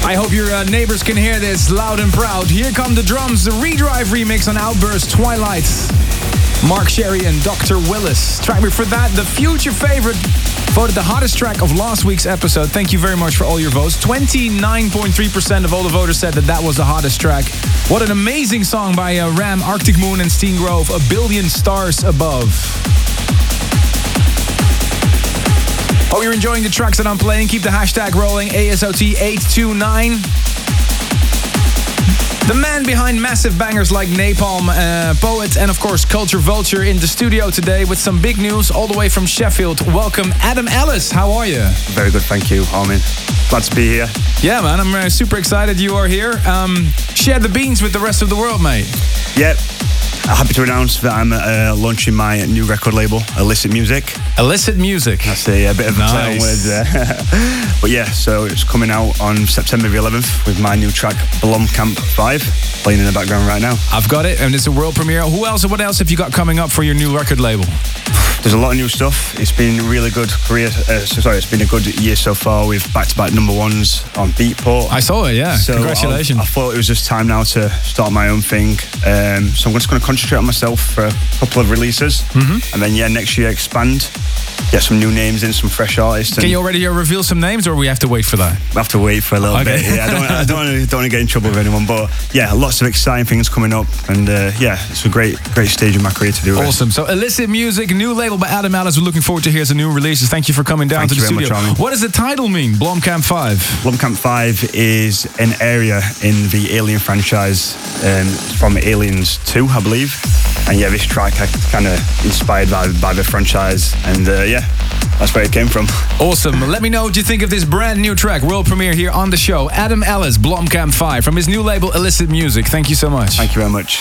I hope your neighbors can hear this loud and proud. Here come the drums, the Redrive remix on Outburst Twilight. Mark Sherry and Dr. Willis. Track me for that, the future favorite. Voted the hottest track of last week's episode. Thank you very much for all your votes. 29.3% of all the voters said that was the hottest track. What an amazing song by Ram, Arctic Moon and Steen Grove. A Billion Stars Above. Hope you're enjoying the tracks that I'm playing. Keep the hashtag rolling, ASOT829. The man behind massive bangers like Napalm, Poet, and of course Culture Vulture in the studio today with some big news all the way from Sheffield. Welcome, Adam Ellis. How are you? Very good, thank you, Armin. Glad to be here. Yeah, man, I'm super excited you are here. Share the beans with the rest of the world, mate. Yep. Happy to announce that I'm launching my new record label, Illicit Music. Illicit Music. That's a bit of a play on words there. But yeah, so it's coming out on September the 11th with my new track, Blomkamp 5, playing in the background right now. I've got it, and it's a world premiere. What else have you got coming up for your new record label? There's a lot of new stuff. It's been really good career. It's been a good year so far with back-to-back #1s on Beatport. I saw it, yeah. So congratulations. I thought it was just time now to start my own thing. So I'm just going to concentrate on myself for a couple of releases. And then, next year expand. Get some new names in, some fresh artists. Can you already reveal some names, or we have to wait for that? We have to wait for a little bit. Yeah, I don't want to get in trouble with anyone, but yeah, lots of exciting things coming up, and it's a great stage in my career to do it. Awesome. So Illicit Music, new label by Adam Ellis. We're looking forward to hear some new releases. Thank you for coming down to the studio. What does the title mean? Blomkamp 5. Blomkamp 5 is an area in the Alien franchise from Aliens 2, I believe. And yeah, this track I kind of inspired by the franchise, and that's where it came from. Awesome. Let me know what you think of this brand new track, world premiere here on the show. Adam Ellis, Blomkamp 5, from his new label Illicit Music. Thank you so much. Thank you very much.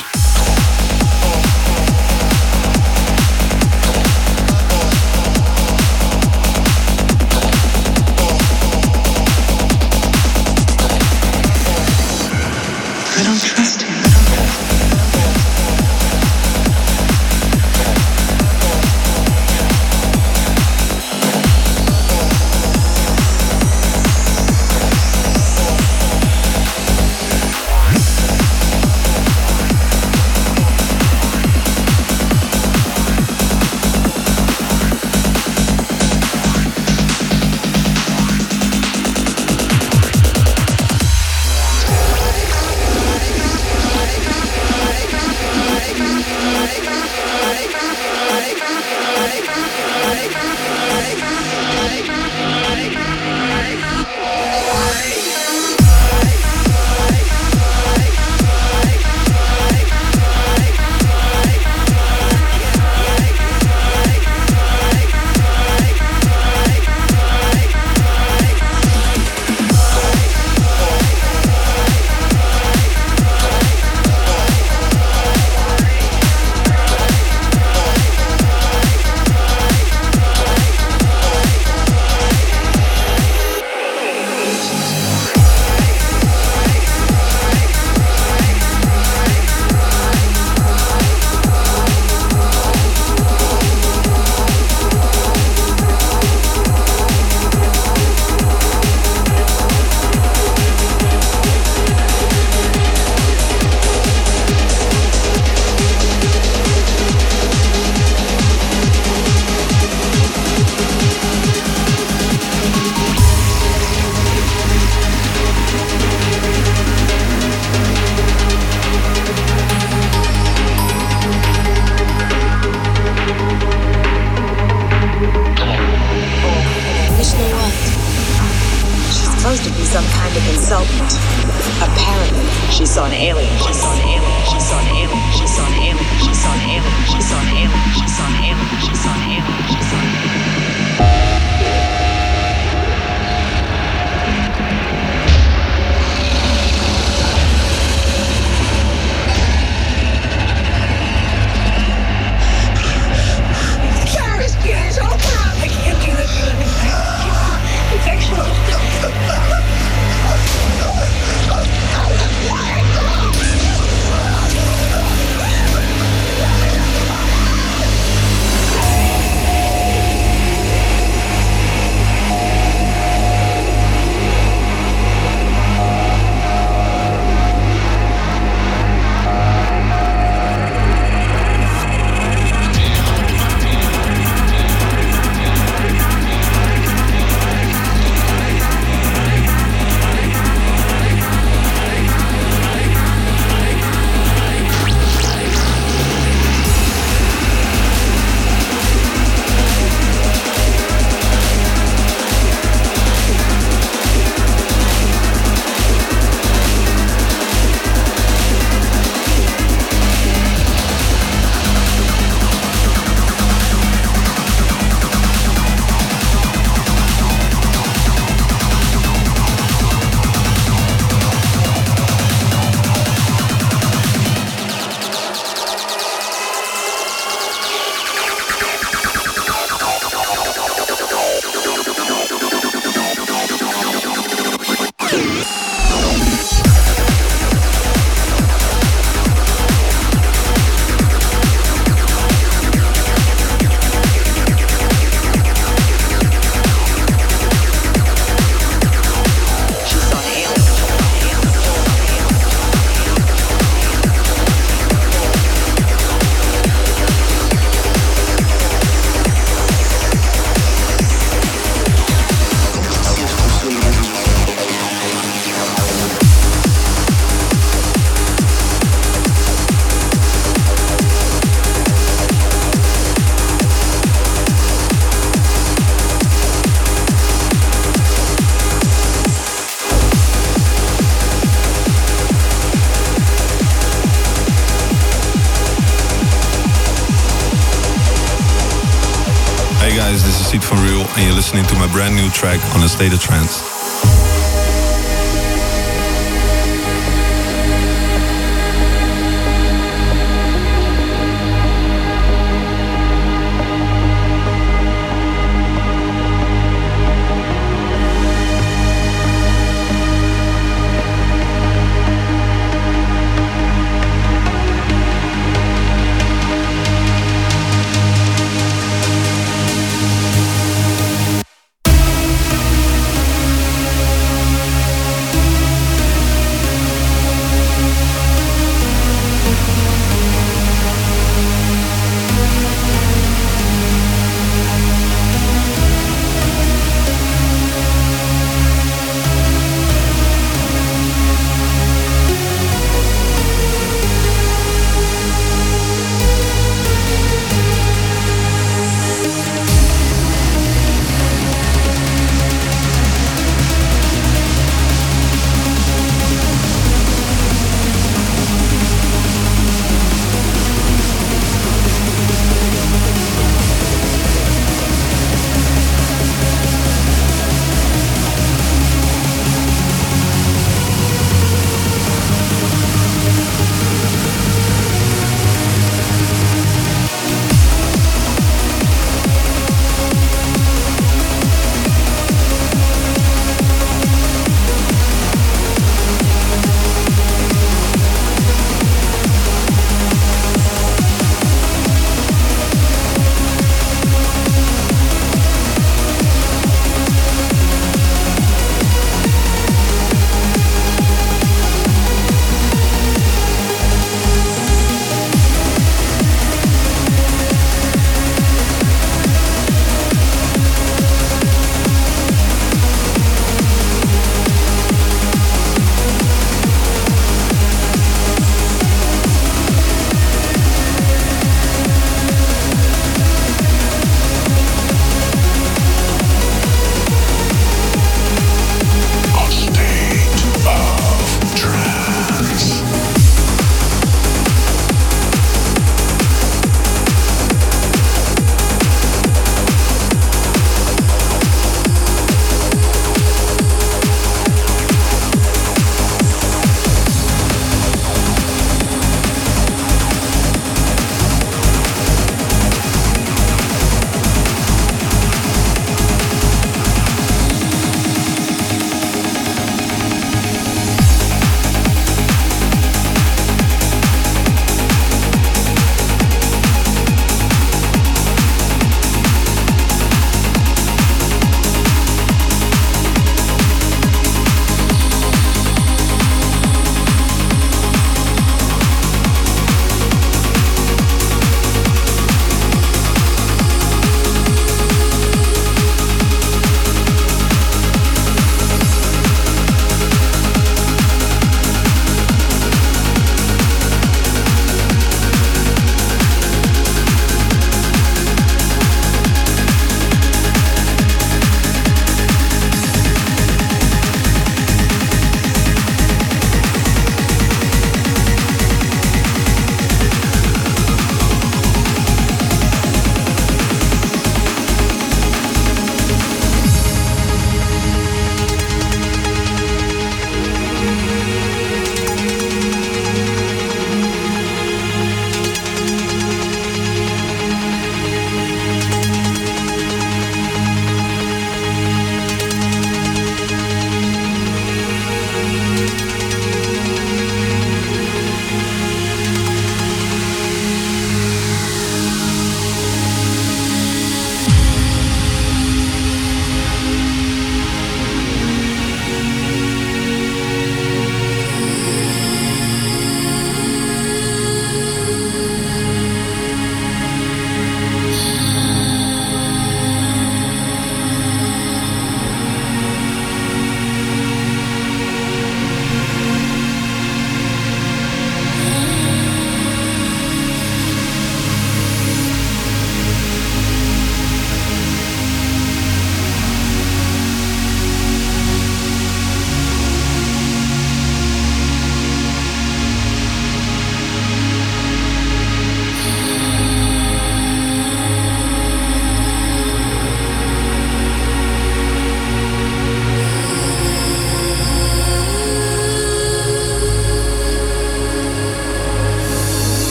I don't trust him. Sied van Riel, and you're listening to my brand new track on A State of Trance.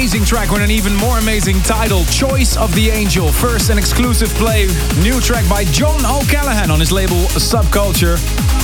amazing track with an even more amazing title, Choice of the Angel. First an exclusive play, new track by John O'Callaghan on his label Subculture.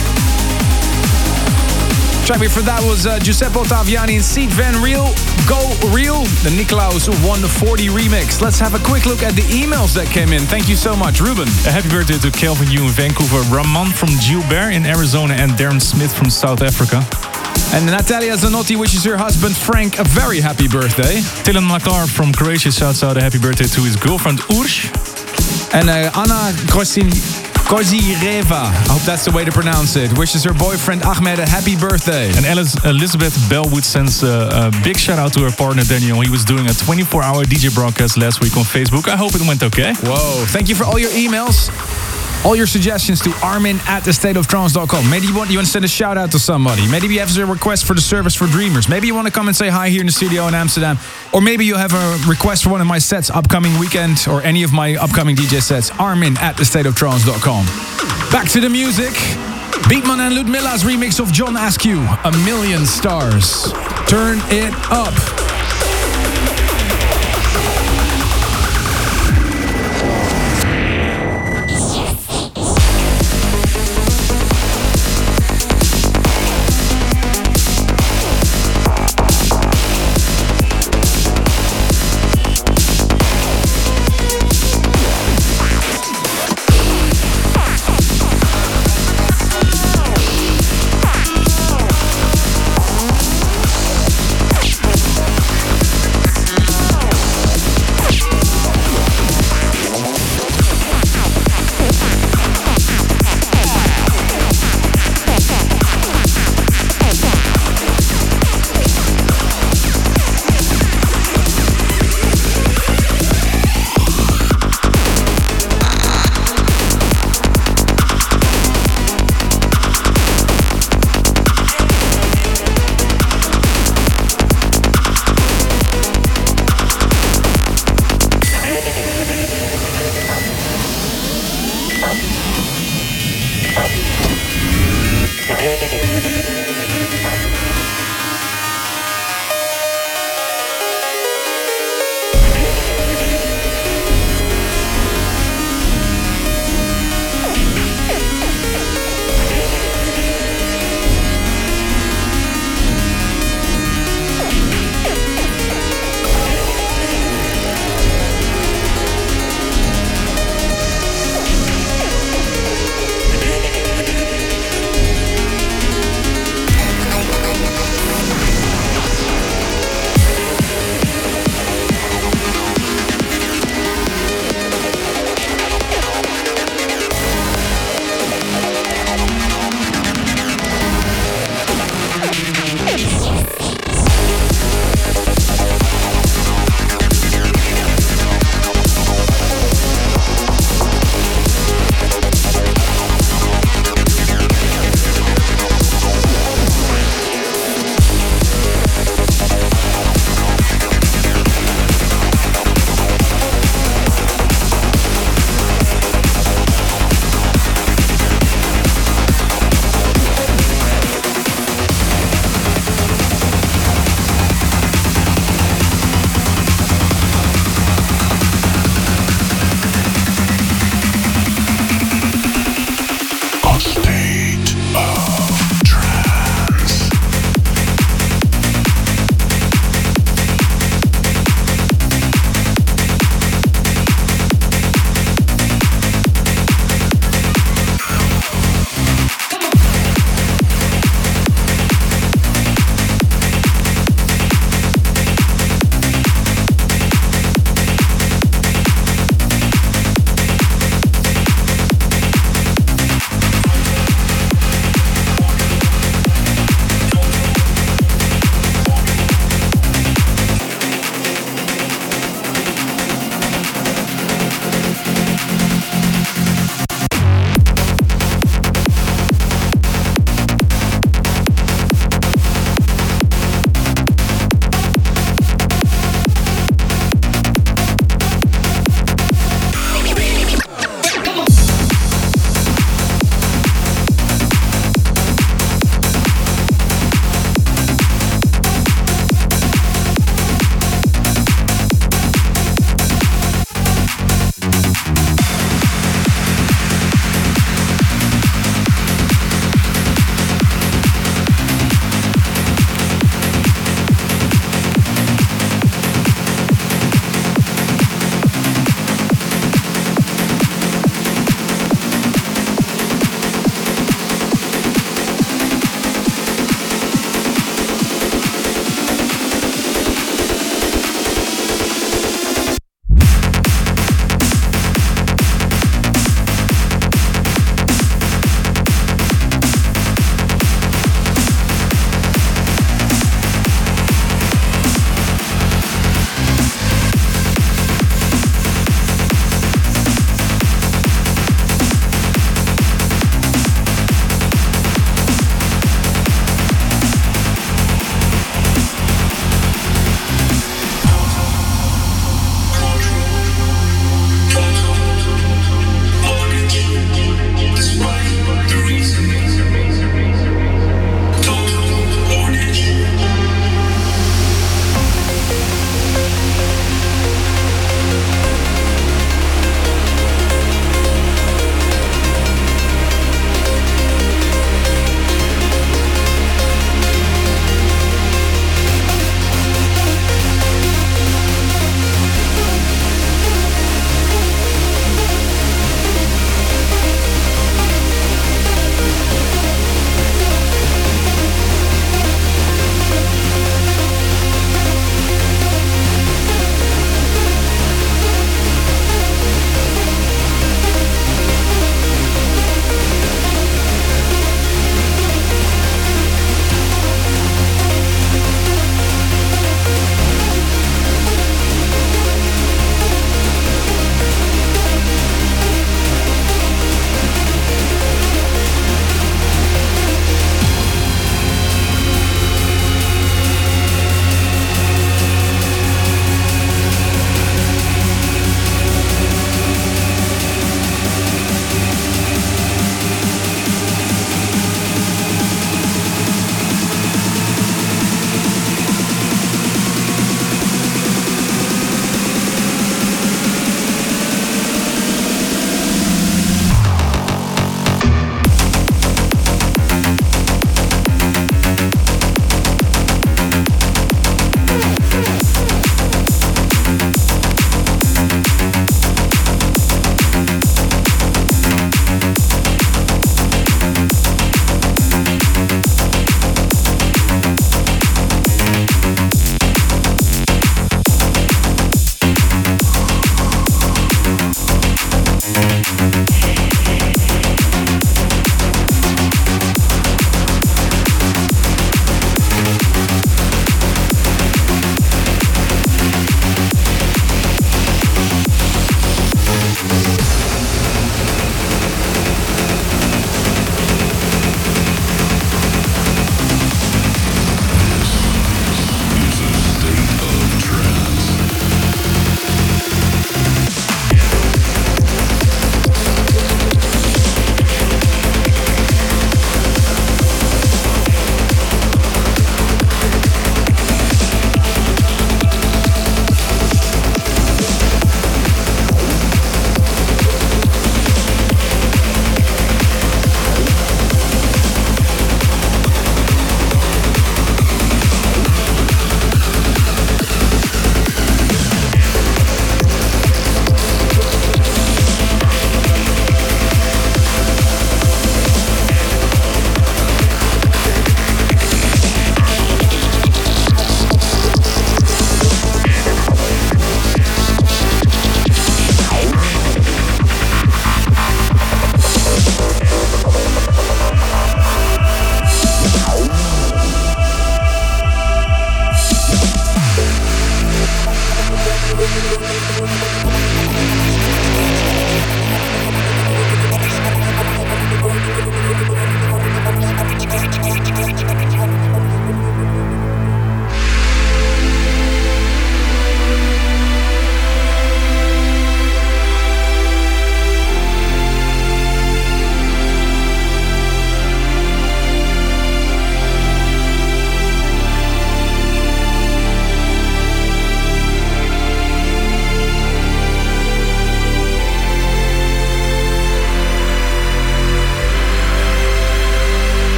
Track before that was Giuseppe Ottaviani and Seed Van Riel, Go Real, the Niklaus 140 remix. Let's have a quick look at the emails that came in. Thank you so much, Ruben. A happy birthday to Kelvin Yu in Vancouver, Ramon from Gilbert in Arizona, and Darren Smith from South Africa. And Natalia Zanotti wishes her husband Frank a very happy birthday. Dylan Makar from Croatia shouts out a happy birthday to his girlfriend Urs. And Anna Kozireva, I hope that's the way to pronounce it, wishes her boyfriend Ahmed a happy birthday. And Elizabeth Bellwood sends a big shout out to her partner Daniel. He was doing a 24-hour DJ broadcast last week on Facebook. I hope it went okay. Whoa, thank you for all your emails. All your suggestions to armin@thestateoftrance.com. Maybe you want to send a shout out to somebody. Maybe you have a request for the Service for Dreamers. Maybe you want to come and say hi here in the studio in Amsterdam. Or maybe you have a request for one of my sets upcoming weekend or any of my upcoming DJ sets. armin@thestateoftrance.com. Back to the music. Beatman and Ludmilla's remix of John Askew, A Million Stars. Turn it up.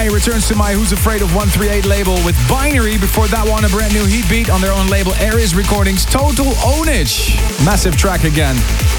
May returns to my Who's Afraid of 138 label with Binary. Before that one, a brand new Heat beat on their own label, Aries Recordings, Total Ownage. Massive track again.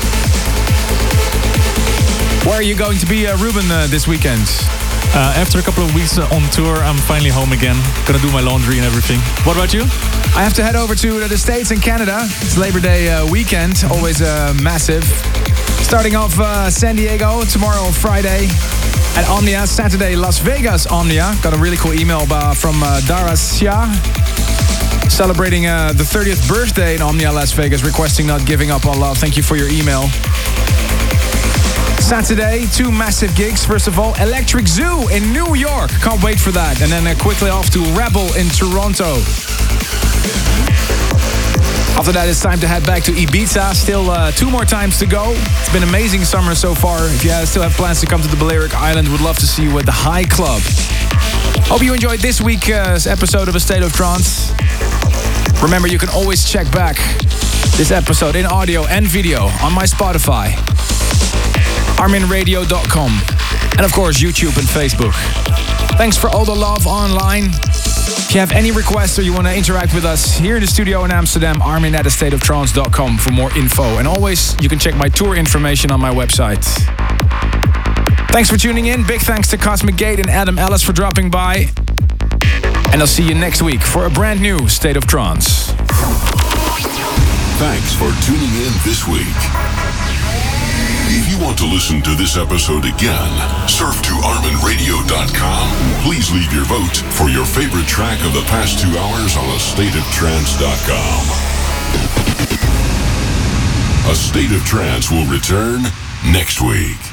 Where are you going to be, Ruben, this weekend? After a couple of weeks on tour, I'm finally home again. Gonna do my laundry and everything. What about you? I have to head over to the States and Canada. It's Labor Day weekend, always massive. Starting off San Diego tomorrow, Friday, at Omnia. Saturday, Las Vegas, Omnia. Got a really cool email from Dara Shah, celebrating the 30th birthday in Omnia, Las Vegas, requesting Not Giving Up on Love. Thank you for your email. Saturday, 2 massive gigs. First of all, Electric Zoo in New York. Can't wait for that. And then quickly off to Rebel in Toronto. After that, it's time to head back to Ibiza. Still 2 more times to go. It's been an amazing summer so far. If you still have plans to come to the Balearic Island, would love to see you at the High Club. Hope you enjoyed this week's episode of A State of Trance. Remember, you can always check back this episode in audio and video on my Spotify, ArminRadio.com, and of course YouTube and Facebook. Thanks for all the love online. If you have any requests or you want to interact with us here in the studio in Amsterdam, Armin@astateoftrance.com for more info. And always, you can check my tour information on my website. Thanks for tuning in. Big thanks to Cosmic Gate and Adam Ellis for dropping by. And I'll see you next week for a brand new State of Trance. Thanks for tuning in this week. If you want to listen to this episode again, surf to ArminRadio.com. Please leave your vote for your favorite track of the past 2 hours on AstateOfTrance.com. A State of Trance will return next week.